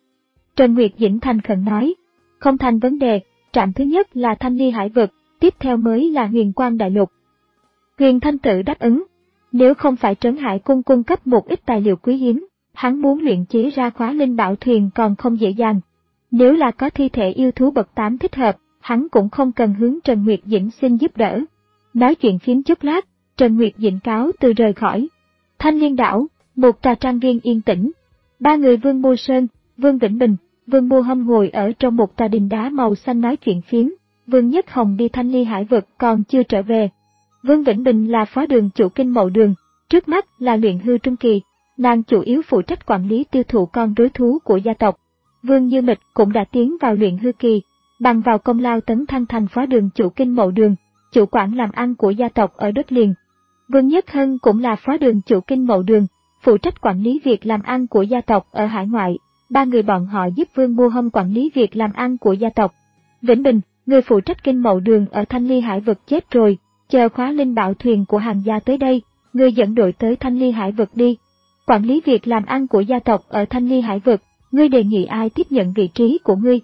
Speaker 1: Trần Nguyệt Dĩnh thành khẩn nói, không thành vấn đề, trạm thứ nhất là Thanh Ly Hải Vực, tiếp theo mới là Huyền Quang Đại Lục. Huyền Thanh Tử đáp ứng, nếu không phải Trấn Hải Cung cung cấp một ít tài liệu quý hiếm, hắn muốn luyện chế ra khóa linh bảo thuyền còn không dễ dàng. Nếu là có thi thể yêu thú bậc tám thích hợp, hắn cũng không cần hướng Trần Nguyệt Dĩnh xin giúp đỡ. Nói chuyện phím chút lát, Trần Nguyệt Dĩnh cáo từ rời khỏi. Thanh Liên Đảo, một trà trang viên yên tĩnh. Ba người Vương Mô Sơn, Vương Vĩnh Bình, Vương Mô Hâm ngồi ở trong một tòa đình đá màu xanh nói chuyện phím. Vương Nhất Hồng đi Thanh Ly Hải Vực còn chưa trở về. Vương Vĩnh Bình là phó đường chủ kinh Mậu Đường, trước mắt là luyện hư trung kỳ, nàng chủ yếu phụ trách quản lý tiêu thụ con rối thú của gia tộc. Vương Như Mịch cũng đã tiến vào luyện hư kỳ, bằng vào công lao tấn thăng thành phó đường chủ kinh Mậu Đường, chủ quản làm ăn của gia tộc ở đất liền. Vương Nhất Hân cũng là phó đường chủ kinh Mậu Đường, phụ trách quản lý việc làm ăn của gia tộc ở hải ngoại. Ba người bọn họ giúp Vương Mô Hâm quản lý việc làm ăn của gia tộc. Vĩnh Bình, người phụ trách kinh Mậu Đường ở Thanh Ly Hải Vực chết rồi, chờ khóa linh bảo thuyền của hàng gia tới đây, người dẫn đội tới Thanh Ly Hải Vực đi. Quản lý việc làm ăn của gia tộc ở Thanh Ly Hải Vực, ngươi đề nghị ai tiếp nhận vị trí của ngươi?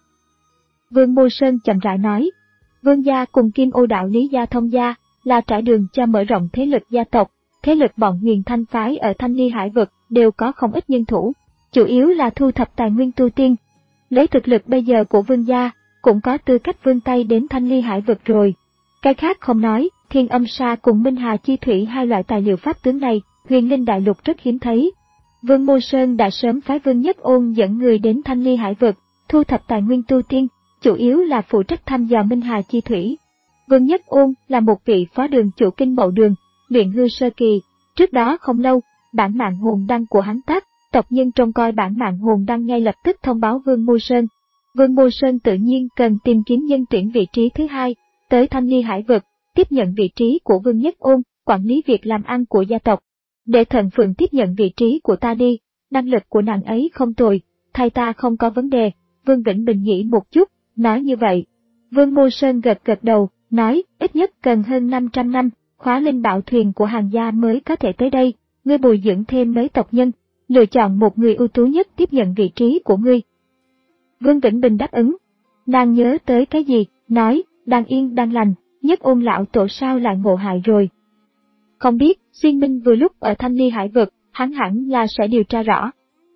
Speaker 1: Vương Mô Sơn chậm rãi nói, Vương gia cùng Kim Ô đạo Lý gia thông gia, là trải đường cho mở rộng thế lực gia tộc, thế lực bọn Huyền Thanh phái ở Thanh Ly Hải Vực đều có không ít nhân thủ, chủ yếu là thu thập tài nguyên tu tiên. Lấy thực lực bây giờ của Vương gia, cũng có tư cách vươn tay đến Thanh Ly Hải Vực rồi. Cái khác không nói, Thiên Âm Sa cùng Minh Hà Chi Thủy hai loại tài liệu pháp tướng này, Huyền Linh Đại Lục rất hiếm thấy. Vương Mô Sơn đã sớm phái Vương Nhất Ôn dẫn người đến Thanh Ly Hải Vực, thu thập tài nguyên tu tiên, chủ yếu là phụ trách thăm dò Minh Hà Chi Thủy. Vương Nhất Ôn là một vị phó đường chủ kinh Mậu Đường, luyện hư sơ kỳ, trước đó không lâu, bản mạng hồn đăng của hắn tắt, tộc nhân trông coi bản mạng hồn đăng ngay lập tức thông báo Vương Mô Sơn. Vương Mô Sơn tự nhiên cần tìm kiếm nhân tuyển vị trí thứ hai, tới Thanh Ly Hải vực, tiếp nhận vị trí của Vương Nhất Ôn, quản lý việc làm ăn của gia tộc. Để Thần Phượng tiếp nhận vị trí của ta đi, năng lực của nàng ấy không tồi, thay ta không có vấn đề. Vương Vĩnh Bình nghĩ một chút, nói như vậy. Vương Mô Sơn gật gật đầu, nói, ít nhất cần hơn năm trăm năm, khóa linh bảo thuyền của Hàn gia mới có thể tới đây, ngươi bồi dưỡng thêm mấy tộc nhân, lựa chọn một người ưu tú nhất tiếp nhận vị trí của ngươi. Vương Vĩnh Bình đáp ứng. Nàng nhớ tới cái gì, nói, đang yên đang lành, Nhất Ôn lão tổ sao lại ngộ hại rồi. Không biết, Xuyên Minh vừa lúc ở Thanh Ly Hải vực, hắn hẳn là sẽ điều tra rõ.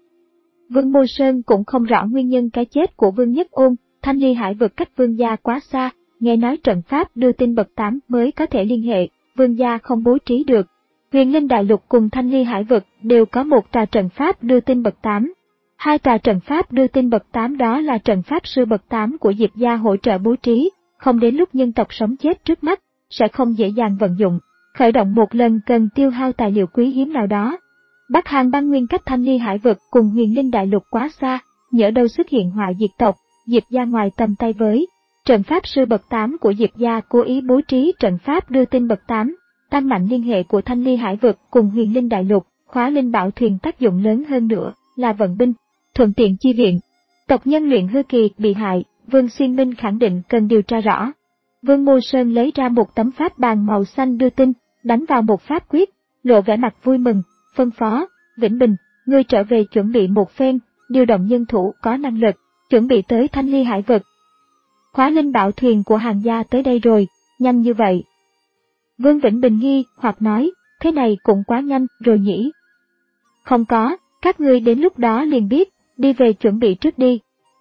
Speaker 1: Vương Mô Sơn cũng không rõ nguyên nhân cái chết của Vương Nhất Ôn, Thanh Ly Hải vực cách Vương gia quá xa, nghe nói trận pháp đưa tin bậc tám mới có thể liên hệ, Vương gia không bố trí được. Huyền Linh Đại Lục cùng Thanh Ly Hải vực đều có một tòa trận pháp đưa tin bậc tám. Hai tòa trận pháp đưa tin bậc tám đó là trận pháp sư bậc tám của Diệp gia hỗ trợ bố trí, không đến lúc nhân tộc sống chết trước mắt, sẽ không dễ dàng vận dụng. Khởi động một lần cần tiêu hao tài liệu quý hiếm nào đó. Bắc Hàn băng nguyên cách Thanh Ly Hải vực cùng Huyền Linh Đại Lục quá xa, nhỡ đâu xuất hiện họa diệt tộc, Diệp gia ngoài tầm tay với. Trận pháp sư bậc tám của Diệp gia cố ý bố trí trận pháp đưa tin bậc tám, tăng mạnh liên hệ của Thanh Ly Hải vực cùng Huyền Linh Đại Lục, khóa linh bảo thuyền tác dụng lớn hơn nữa là vận binh, thuận tiện chi viện. Tộc nhân luyện hư kỳ bị hại, Vương Xuyên Minh khẳng định cần điều tra rõ. Vương Mô Sơn lấy ra một tấm pháp bàn màu xanh đưa tin, đánh vào một pháp quyết, lộ vẻ mặt vui mừng, phân phó, Vĩnh Bình, ngươi trở về chuẩn bị một phen, điều động nhân thủ có năng lực, chuẩn bị tới Thanh Ly Hải vực. Khóa linh bảo thuyền của Hàn gia tới đây rồi, nhanh như vậy. Vương Vĩnh Bình nghi hoặc nói, thế này cũng quá nhanh rồi nhỉ. Không có, các ngươi đến lúc đó liền biết, đi về chuẩn bị trước đi.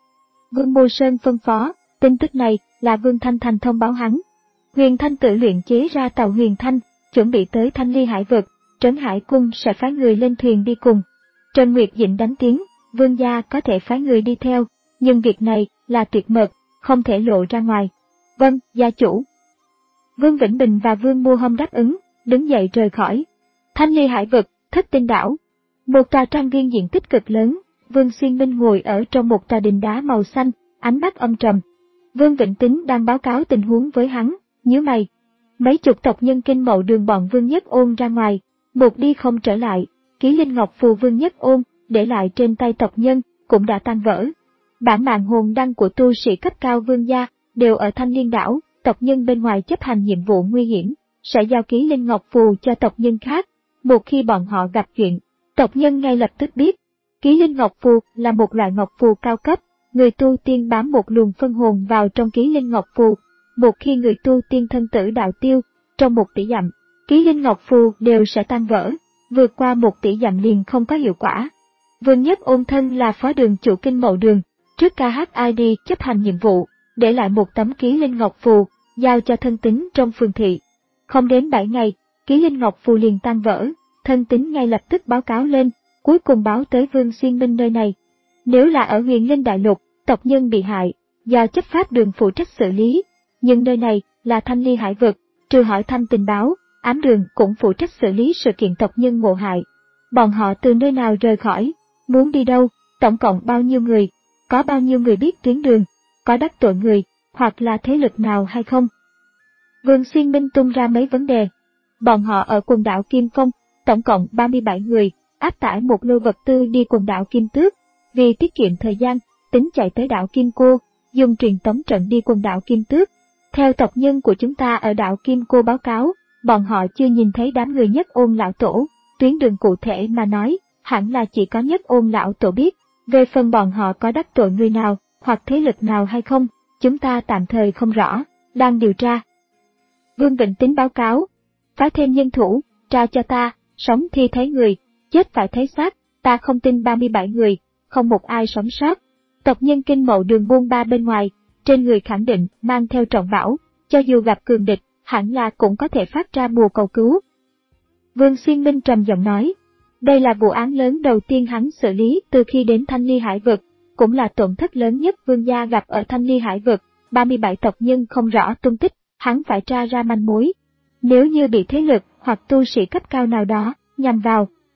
Speaker 1: Vương Mô Sơn phân phó, tin tức này là Vương Thanh Thành thông báo hắn. Huyền Thanh tự luyện chế ra tàu Huyền Thanh, chuẩn bị tới Thanh Ly Hải vực, Trấn Hải Cung sẽ phái người lên thuyền đi cùng. Trần Nguyệt Dĩnh đánh tiếng, Vương gia có thể phái người đi theo, nhưng việc này là tuyệt mật, không thể lộ ra ngoài. Vâng, gia chủ. Vương Vĩnh Bình và Vương Mô Hâm đáp ứng, đứng dậy rời khỏi. Thanh Ly Hải vực, Thất Tinh đảo. Một tòa trang viên diện tích cực lớn, Vương Xuyên Minh ngồi ở trong một tòa đình đá màu xanh, ánh mắt âm trầm. Vương Vĩnh Tín đang báo cáo tình huống với hắn, nhíu mày. Mấy chục tộc nhân Kinh Mậu Đường bọn Vương Nhất Ôn ra ngoài, một đi không trở lại, ký linh ngọc phù Vương Nhất Ôn, để lại trên tay tộc nhân, cũng đã tan vỡ. Bản mạng hồn đăng của tu sĩ cấp cao Vương gia, đều ở Thanh Liên đảo, tộc nhân bên ngoài chấp hành nhiệm vụ nguy hiểm, sẽ giao ký linh ngọc phù cho tộc nhân khác. Một khi bọn họ gặp chuyện, tộc nhân ngay lập tức biết. Ký linh ngọc phù là một loại ngọc phù cao cấp, người tu tiên bám một luồng phân hồn vào trong ký linh ngọc phù. Một khi người tu tiên thân tử đạo tiêu, trong một tỷ dặm, ký linh ngọc phù đều sẽ tan vỡ, vượt qua một tỷ dặm liền không có hiệu quả. Vương Nhất Ôn thân là phó đường chủ Kinh Mậu Đường, trước ca hát i đê chấp hành nhiệm vụ, để lại một tấm ký linh ngọc phù, giao cho thân tín trong phường thị. Không đến bảy ngày, ký linh ngọc phù liền tan vỡ, thân tín ngay lập tức báo cáo lên, cuối cùng báo tới Vương Xuyên Minh nơi này. Nếu là ở Huyền Linh Đại Lục, tộc nhân bị hại, do chấp pháp đường phụ trách xử lý, nhưng nơi này là Thanh Ly Hải vực, trừ hỏi thăm tình báo, ám đường cũng phụ trách xử lý sự kiện tộc nhân ngộ hại. Bọn họ từ nơi nào rời khỏi, muốn đi đâu, tổng cộng bao nhiêu người, có bao nhiêu người biết tuyến đường, có đắc tội người, hoặc là thế lực nào hay không. Vương Xuyên Minh tung ra mấy vấn đề. Bọn họ ở quần đảo Kim Phong, tổng cộng ba mươi bảy người, áp tải một lô vật tư đi quần đảo Kim Tước. Vì tiết kiệm thời gian, tính chạy tới đảo Kim Cô, dùng truyền tống trận đi quần đảo Kim Tước. Theo tộc nhân của chúng ta ở đảo Kim Cô báo cáo, bọn họ chưa nhìn thấy đám người Nhất Ôn lão tổ, tuyến đường cụ thể mà nói, hẳn là chỉ có Nhất Ôn lão tổ biết. Về phần bọn họ có đắc tội người nào, hoặc thế lực nào hay không, chúng ta tạm thời không rõ, đang điều tra. Vương Vĩnh Tín báo cáo, phái thêm nhân thủ, tra cho ta, sống thì thấy người, chết phải thấy xác, ta không tin ba mươi bảy người, không một ai sống sót. Tộc nhân Kinh Mậu Đường buôn ba bên ngoài, trên người khẳng định mang theo trọng bảo, cho dù gặp cường địch, hẳn là cũng có thể phát ra bùa cầu cứu. Vương Xuyên Minh trầm giọng nói, đây là vụ án lớn đầu tiên hắn xử lý từ khi đến Thanh Ly Hải vực, cũng là tổn thất lớn nhất Vương gia gặp ở Thanh Ly Hải vực, ba mươi bảy tộc nhân không rõ tung tích, hắn phải tra ra manh mối. Nếu như bị thế lực hoặc tu sĩ cấp cao nào đó nhằm vào,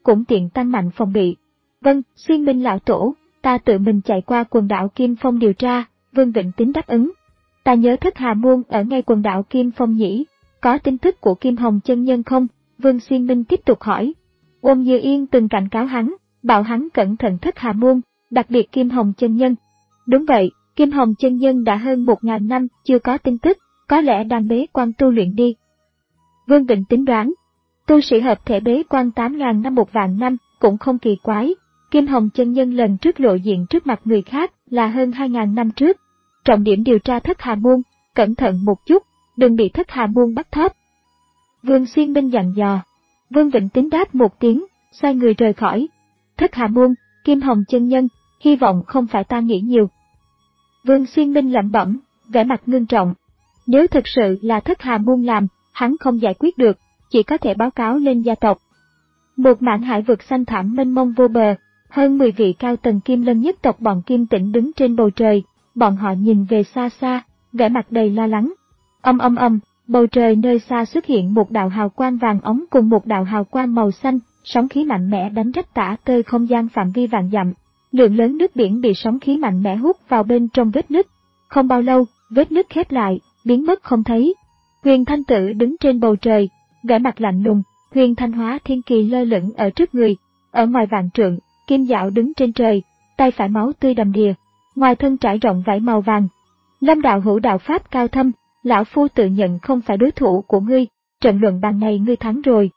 Speaker 1: cũng tiện tăng mạnh phòng bị. Vâng, Xuyên Minh lão tổ, ta tự mình chạy qua quần đảo Kim Phong điều tra. Vương Vịnh Tín đáp ứng. Ta nhớ Thất Hà Môn ở ngay quần đảo Kim Phong nhỉ, có tin tức của Kim Hồng chân nhân không? Vương Xuyên Minh tiếp tục hỏi. Ôn Như Yên từng cảnh cáo hắn, bảo hắn cẩn thận Thất Hà Môn, đặc biệt Kim Hồng chân nhân. Đúng vậy, Kim Hồng chân nhân đã hơn một ngàn năm chưa có tin tức, có lẽ đang bế quan tu luyện đi. Vương Vịnh Tín đoán, tu sĩ hợp thể bế quan tám ngàn năm một vạn năm cũng không kỳ quái. Kim Hồng chân nhân lần trước lộ diện trước mặt người khác là hơn hai ngàn năm trước. Trọng điểm điều tra Thất Hà Môn, cẩn thận một chút, đừng bị Thất Hà Môn bắt thóp. Vương Xuyên Minh dặn dò. Vương Vịnh Tín đáp một tiếng, xoay người rời khỏi. Thất Hà Môn, Kim Hồng chân nhân, hy vọng không phải ta nghĩ nhiều. Vương Xuyên Minh lẩm bẩm, vẻ mặt ngưng trọng. Nếu thực sự là Thất Hà Môn làm, hắn không giải quyết được, chỉ có thể báo cáo lên gia tộc. Một mảng hải vực xanh thẳm mênh mông vô bờ, hơn mười vị cao tầng Kim Lân nhất tộc bọn Kim Tĩnh đứng trên bầu trời, bọn họ nhìn về xa xa, vẻ mặt đầy lo lắng. Âm âm âm, bầu trời nơi xa xuất hiện một đạo hào quang vàng óng cùng một đạo hào quang màu xanh, sóng khí mạnh mẽ đánh rách tả tơi không gian phạm vi vạn dặm. Lượng lớn nước biển bị sóng khí mạnh mẽ hút vào bên trong vết nứt. Không bao lâu, vết nứt khép lại, biến mất không thấy. Huyền Thanh Tử đứng trên bầu trời, vẻ mặt lạnh lùng. Huyền Thanh Hóa Thiên Kỳ lơ lửng ở trước người. Ở ngoài vạn trượng, Kim Dạo đứng trên trời, tay phải máu tươi đầm đìa, ngoài thân trải rộng vải màu vàng. Lâm đạo hữu đạo pháp cao thâm, lão phu tự nhận không phải đối thủ của ngươi, trận luận bàn này ngươi thắng rồi.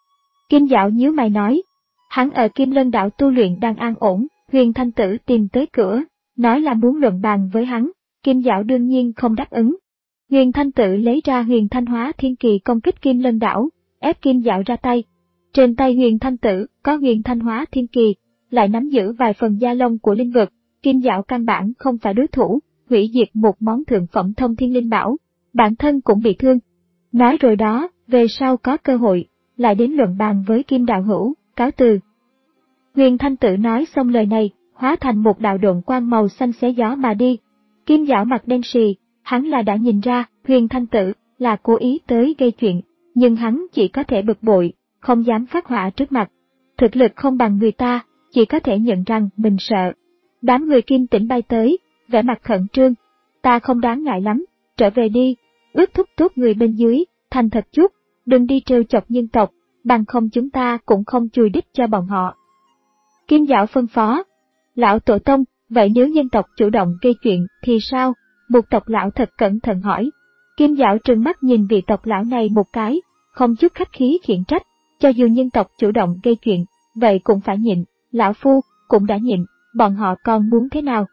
Speaker 1: Kim Dạo nhíu mày nói, hắn ở Kim Lân đảo tu luyện đang an ổn. Huyền Thanh Tử tìm tới cửa, nói là muốn luận bàn với hắn, Kim Dạo đương nhiên không đáp ứng. Huyền Thanh Tử lấy ra Huyền Thanh Hóa Thiên Kỳ công kích Kim Lân đảo, ép Kim Dạo ra tay. Trên tay Huyền Thanh Tử có Huyền Thanh Hóa Thiên Kỳ, lại nắm giữ vài phần da lông của linh vực, Kim Dạo căn bản không phải đối thủ, hủy diệt một món thượng phẩm thông thiên linh bảo, bản thân cũng bị thương. Nói rồi đó, về sau có cơ hội, lại đến luận bàn với Kim đạo hữu, cáo từ. Huyền Thanh Tử nói xong lời này, hóa thành một đạo độn quang màu xanh xé gió mà đi. Kim Dạo mặt đen sì, hắn là đã nhìn ra Huyền Thanh Tử là cố ý tới gây chuyện, nhưng hắn chỉ có thể bực bội, không dám phát hỏa trước mặt. Thực lực không bằng người ta, chỉ có thể nhận rằng mình sợ. Đám người Kim Tĩnh bay tới, vẻ mặt khẩn trương. Ta không đáng ngại lắm, trở về đi, ước thúc tốt người bên dưới, thành thật chút, đừng đi trêu chọc nhân tộc, bằng không chúng ta cũng không chùi đít cho bọn họ. Kim Dạo phân phó. Lão tổ tông, vậy nếu nhân tộc chủ động gây chuyện thì sao? Một tộc lão thật cẩn thận hỏi. Kim Dạo trừng mắt nhìn vị tộc lão này một cái, không chút khách khí khiển trách, cho dù nhân tộc chủ động gây chuyện, vậy cũng phải nhịn, lão phu cũng đã nhịn, bọn họ còn muốn thế nào?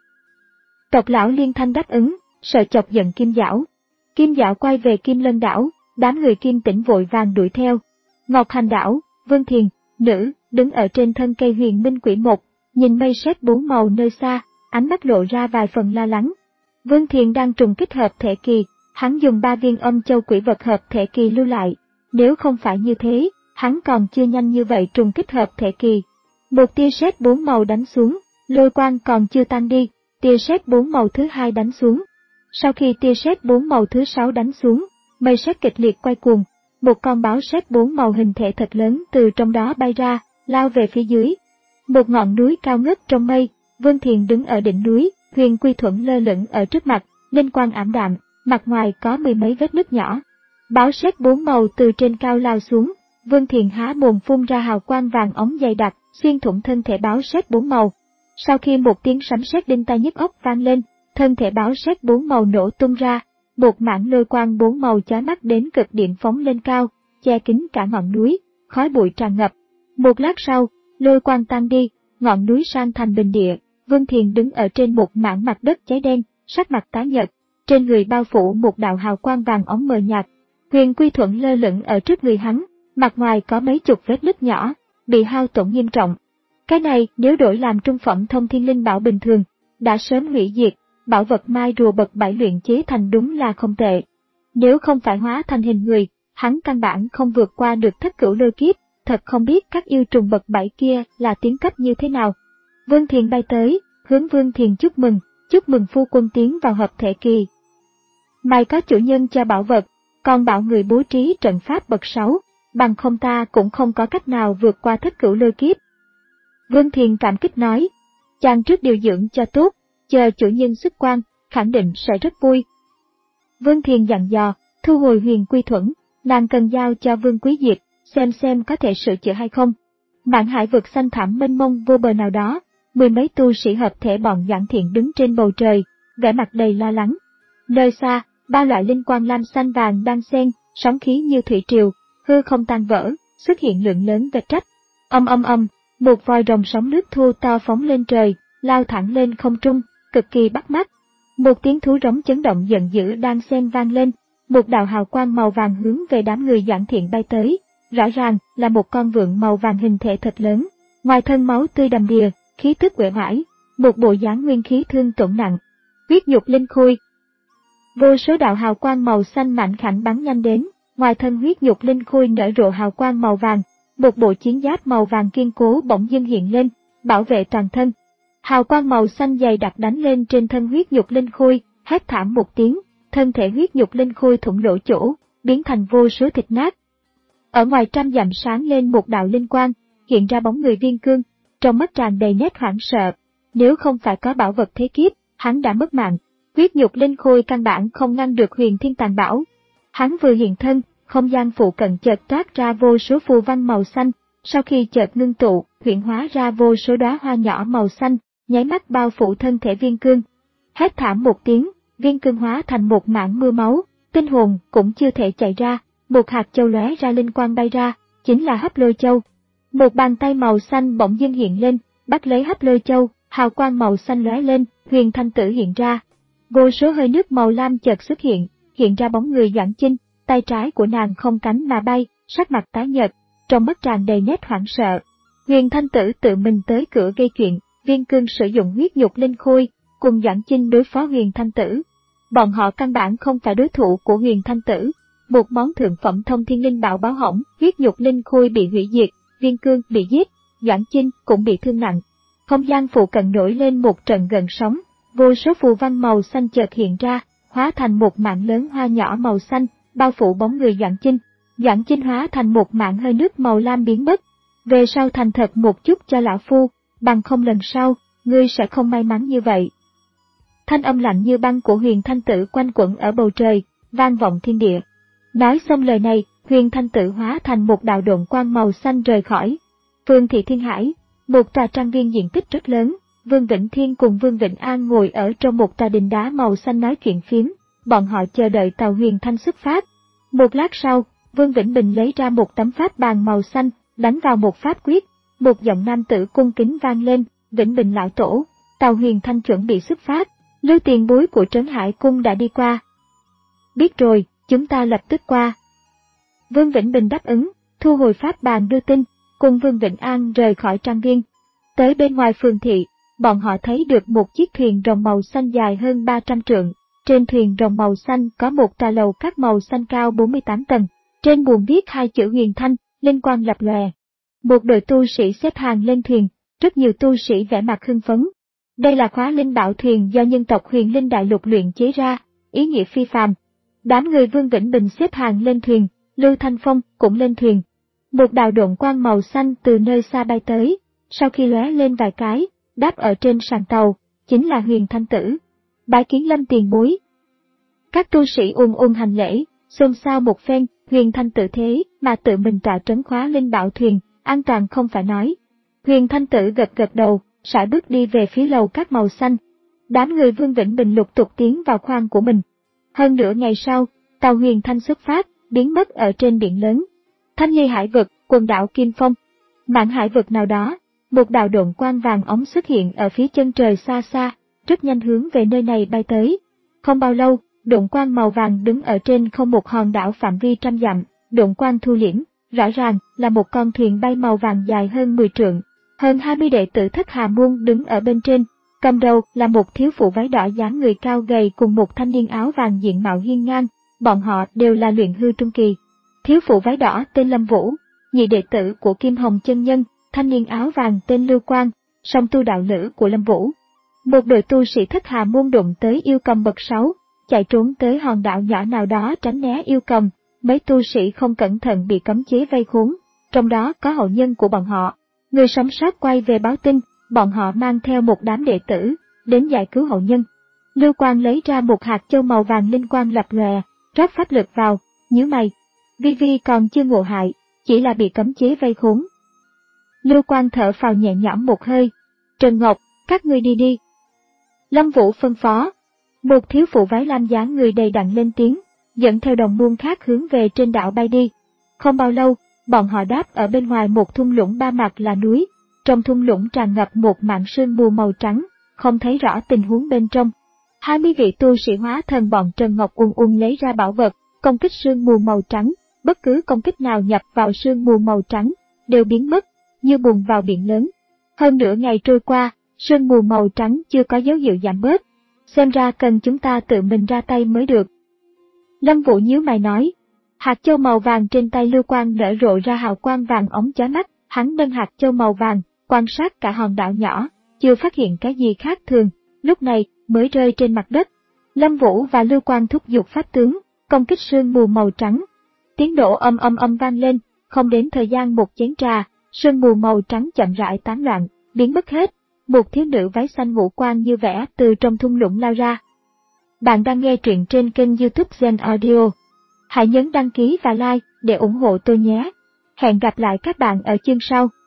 Speaker 1: Tộc lão liên thanh đáp ứng, sợ chọc giận Kim Dạo. Kim Dạo quay về Kim Lân đảo, đám người Kim Tĩnh vội vàng đuổi theo. Ngọc Hành đảo, Vương Thiền, nữ, đứng ở trên thân cây Huyền Minh Quỷ một, nhìn mây sét bốn màu nơi xa, ánh mắt lộ ra vài phần lo lắng. Vương Thiền đang trùng kích hợp thể kỳ, hắn dùng ba viên âm châu quỷ vật hợp thể kỳ lưu lại. Nếu không phải như thế, hắn còn chưa nhanh như vậy trùng kích hợp thể kỳ. Một tia sét bốn màu đánh xuống, lôi quang còn chưa tan đi, tia sét bốn màu thứ hai đánh xuống. Sau khi tia sét bốn màu thứ sáu đánh xuống, mây sét kịch liệt quay cuồng, một con báo sét bốn màu hình thể thật lớn từ trong đó bay ra, lao về phía dưới. Một ngọn núi cao ngất trong mây, Vương Thiền đứng ở đỉnh núi, Huyền Quy Thuẫn lơ lửng ở trước mặt, linh quang ảm đạm, mặt ngoài có mười mấy vết nứt nhỏ. Báo sét bốn màu từ trên cao lao xuống, Vương Thiền há mồm phun ra hào quang vàng óng dày đặc, xuyên thủng thân thể báo sét bốn màu. Sau khi một tiếng sấm sét đinh tai nhức óc vang lên, thân thể báo sét bốn màu nổ tung ra, một mảng lôi quang bốn màu chói mắt đến cực điểm phóng lên cao, che kín cả ngọn núi, khói bụi tràn ngập. Một lát sau, lôi quang tan đi, ngọn núi sang thành bình địa, Vương Thiền đứng ở trên một mảng mặt đất cháy đen, sắc mặt tái nhợt, trên người bao phủ một đạo hào quang vàng óng mờ nhạt. Huyền Quy Thuẫn lơ lửng ở trước người hắn, mặt ngoài có mấy chục vết nứt nhỏ, bị hao tổn nghiêm trọng. Cái này nếu đổi làm trung phẩm thông thiên linh bảo bình thường, đã sớm hủy diệt, bảo vật mai rùa bậc bảy luyện chế thành đúng là không tệ. Nếu không phải hóa thành hình người, hắn căn bản không vượt qua được thất cửu lôi kiếp, thật không biết các yêu trùng bậc bảy kia là tiến cấp như thế nào. Vương Thiền bay tới, hướng Vương Thiền chúc mừng, chúc mừng phu quân tiến vào hợp thể kỳ. May có chủ nhân cho bảo vật, còn bảo người bố trí trận pháp bậc sáu, bằng không ta cũng không có cách nào vượt qua thất cửu lôi kiếp. Vương Thiền cảm kích nói, chàng trước điều dưỡng cho tốt, chờ chủ nhân xuất quan, khẳng định sẽ rất vui. Vương Thiền dặn dò, thu hồi huyền quy thuẫn, nàng cần giao cho Vương Quý Diệp, xem xem có thể sửa chữa hay không. Mạn hải vực xanh thẳm mênh mông vô bờ nào đó, mười mấy tu sĩ hợp thể bọn Doãn Thiện đứng trên bầu trời, vẻ mặt đầy lo lắng. Nơi xa, ba loại linh quang lam xanh vàng đang xen, sóng khí như thủy triều, hư không tan vỡ, xuất hiện lượng lớn vết rách. Âm âm âm, một vòi rồng sóng nước thu to phóng lên trời, lao thẳng lên không trung, cực kỳ bắt mắt. Một tiếng thú rống chấn động giận dữ đang xen vang lên, một đạo hào quang màu vàng hướng về đám người Doãn Thiện bay tới, rõ ràng là một con vượn màu vàng hình thể thật lớn, ngoài thân máu tươi đầm đìa, khí tức uể oải, một bộ dáng nguyên khí thương tổn nặng. Huyết nhục linh khôi. Vô số đạo hào quang màu xanh mạnh khảnh bắn nhanh đến, ngoài thân huyết nhục linh khôi nở rộ hào quang màu vàng, một bộ chiến giáp màu vàng kiên cố bỗng dưng hiện lên, bảo vệ toàn thân. Hào quang màu xanh dày đặc đánh lên trên thân huyết nhục linh khôi, hét thảm một tiếng, thân thể huyết nhục linh khôi thủng lỗ chỗ, biến thành vô số thịt nát. Ở ngoài trăm dặm sáng lên một đạo linh quang, hiện ra bóng người Viên Cương, trong mắt tràn đầy nét hoảng sợ. Nếu không phải có bảo vật thế kiếp, hắn đã mất mạng. Huyết nhục linh khôi căn bản không ngăn được Huyền Thiên Tàn Bảo. Hắn vừa hiện thân, không gian phụ cận chợt toát ra vô số phù văn màu xanh, sau khi chợt ngưng tụ, huyễn hóa ra vô số đóa hoa nhỏ màu xanh, nháy mắt bao phủ thân thể Viên Cương. Hét thảm một tiếng, Viên Cương hóa thành một mảng mưa máu, tinh hồn cũng chưa thể chạy ra, một hạt châu lóe ra linh quang bay ra, chính là Hấp Lôi Châu. Một bàn tay màu xanh bỗng dưng hiện lên, bắt lấy Hấp Lôi Châu, hào quang màu xanh lóe lên, Huyền Thanh Tử hiện ra. Vô số hơi nước màu lam chợt xuất hiện, hiện ra bóng người Doãn Chinh, tay trái của nàng không cánh mà bay, sắc mặt tái nhợt, trong mắt tràn đầy nét hoảng sợ. Huyền Thanh Tử tự mình tới cửa gây chuyện, Viên Cương sử dụng huyết nhục linh khôi, cùng Doãn Chinh đối phó Huyền Thanh Tử. Bọn họ căn bản không phải đối thủ của Huyền Thanh Tử. Một món thượng phẩm thông thiên linh bảo báo hỏng, huyết nhục linh khôi bị hủy diệt, Viên Cương bị giết, Doãn Chinh cũng bị thương nặng. Không gian phụ cận nổi lên một trận gần sóng, vô số phù văn màu xanh chợt hiện ra, hóa thành một mảng lớn hoa nhỏ màu xanh, bao phủ bóng người Doãn Chinh. Doãn Chinh hóa thành một mảng hơi nước màu lam biến mất. Về sau thành thật một chút cho lão phu, bằng không lần sau, ngươi sẽ không may mắn như vậy. Thanh âm lạnh như băng của Huyền Thanh Tử quanh quẩn ở bầu trời, vang vọng thiên địa. Nói xong lời này, Huyền Thanh Tử hóa thành một đạo độn quang màu xanh rời khỏi Phương Thị Thiên Hải, một tòa trang viên diện tích rất lớn. Vương Vĩnh Thiên cùng Vương Vĩnh An ngồi ở trong một tòa đình đá màu xanh nói chuyện phiếm, bọn họ chờ đợi tàu Huyền Thanh xuất phát. Một lát sau, Vương Vĩnh Bình lấy ra một tấm pháp bàn màu xanh, đánh vào một pháp quyết, một giọng nam tử cung kính vang lên, Vĩnh Bình lão tổ, tàu Huyền Thanh chuẩn bị xuất phát, Lưu tiền bối của Trấn Hải Cung đã đi qua. Biết rồi, chúng ta lập tức qua. Vương Vĩnh Bình đáp ứng, thu hồi pháp bàn đưa tin, cùng Vương Vĩnh An rời khỏi trang viên. Tới bên ngoài phường thị, bọn họ thấy được một chiếc thuyền rồng màu xanh dài hơn ba trăm trượng. Trên thuyền rồng màu xanh có một tòa lầu các màu xanh cao bốn mươi tám tầng. Trên buồng viết hai chữ Huyền Thanh, linh quang lập lòe. Một đội tu sĩ xếp hàng lên thuyền, rất nhiều tu sĩ vẻ mặt hưng phấn. Đây là khóa linh bảo thuyền do nhân tộc Huyền Linh Đại Lục luyện chế ra, ý nghĩa phi phàm. Đám người Vương Vĩnh Bình xếp hàng lên thuyền, Lưu Thanh Phong cũng lên thuyền. Một đạo độn quang màu xanh từ nơi xa bay tới, sau khi lóe lên vài cái, đáp ở trên sàn tàu, chính là Huyền Thanh Tử. Bái kiến Lâm tiền bối. Các tu sĩ ùn ùn hành lễ, xôn xao một phen, Huyền Thanh Tử thế mà tự mình tọa trấn khóa linh bảo thuyền, an toàn không phải nói. Huyền Thanh Tử gật gật đầu, sải bước đi về phía lầu các màu xanh. Đám người Vương Vĩnh Bình lục tục tiến vào khoang của mình. Hơn nửa ngày sau, tàu Huyền Thanh xuất phát, biến mất ở trên biển lớn. Thanh Ly hải vực, quần đảo Kim Phong. Mạn hải vực nào đó, một đạo độn quang vàng óng xuất hiện ở phía chân trời xa xa, rất nhanh hướng về nơi này bay tới. Không bao lâu, độn quang màu vàng đứng ở trên không một hòn đảo phạm vi trăm dặm, độn quang thu liễm, rõ ràng là một con thuyền bay màu vàng dài hơn mười trượng. Hơn hai mươi đệ tử Thất Hà Môn đứng ở bên trên, cầm đầu là một thiếu phụ váy đỏ dáng người cao gầy cùng một thanh niên áo vàng diện mạo hiên ngang, bọn họ đều là luyện hư trung kỳ. Thiếu phụ váy đỏ tên Lâm Vũ, nhị đệ tử của Kim Hồng chân nhân, thanh niên áo vàng tên Lưu Quang, song tu đạo lữ của Lâm Vũ. Một đội tu sĩ Thất Hà Môn đụng tới yêu cầm bậc sáu, chạy trốn tới hòn đảo nhỏ nào đó tránh né yêu cầm, mấy tu sĩ không cẩn thận bị cấm chế vây khốn, trong đó có hậu nhân của bọn họ. Người sống sót quay về báo tin, bọn họ mang theo một đám đệ tử, đến giải cứu hậu nhân. Lưu Quang lấy ra một hạt châu màu vàng linh quang lập lòe, rót pháp lực vào, nhíu mày. Vi Vi còn chưa ngộ hại, chỉ là bị cấm chế vây khốn. Lưu Quang thở phào nhẹ nhõm một hơi. Trần Ngọc, các ngươi đi đi. Lâm Vũ phân phó. Một thiếu phụ váy lam dáng người đầy đặn lên tiếng, dẫn theo đồng muôn khác hướng về trên đảo bay đi. Không bao lâu, bọn họ đáp ở bên ngoài một thung lũng ba mặt là núi. Trong thung lũng tràn ngập một mảng sương mù màu trắng, không thấy rõ tình huống bên trong. Hai mươi vị tu sĩ hóa thần bọn Trần Ngọc ùn ùn lấy ra bảo vật, công kích sương mù màu trắng. Bất cứ công kích nào nhập vào sương mù màu trắng đều biến mất, như bùn vào biển lớn. Hơn nửa ngày trôi qua, sương mù màu trắng chưa có dấu hiệu giảm bớt. Xem ra cần chúng ta tự mình ra tay mới được. Lâm Vũ nhíu mày nói. Hạt châu màu vàng trên tay Lưu Quang nở rộ ra hào quang vàng óng chói mắt, hắn nâng hạt châu màu vàng, quan sát cả hòn đảo nhỏ, chưa phát hiện cái gì khác thường, lúc này mới rơi trên mặt đất. Lâm Vũ và Lưu Quang thúc giục pháp tướng, công kích sương mù màu trắng. Tiếng nổ âm âm âm vang lên, không đến thời gian một chén trà, sương mù màu trắng chậm rãi tán loạn, biến mất hết. Một thiếu nữ váy xanh ngũ quan như vẽ từ trong thung lũng lao ra. Bạn đang nghe truyện trên kênh YouTube Zen Audio. Hãy nhấn đăng ký và like để ủng hộ tôi nhé. Hẹn gặp lại các bạn ở chương sau.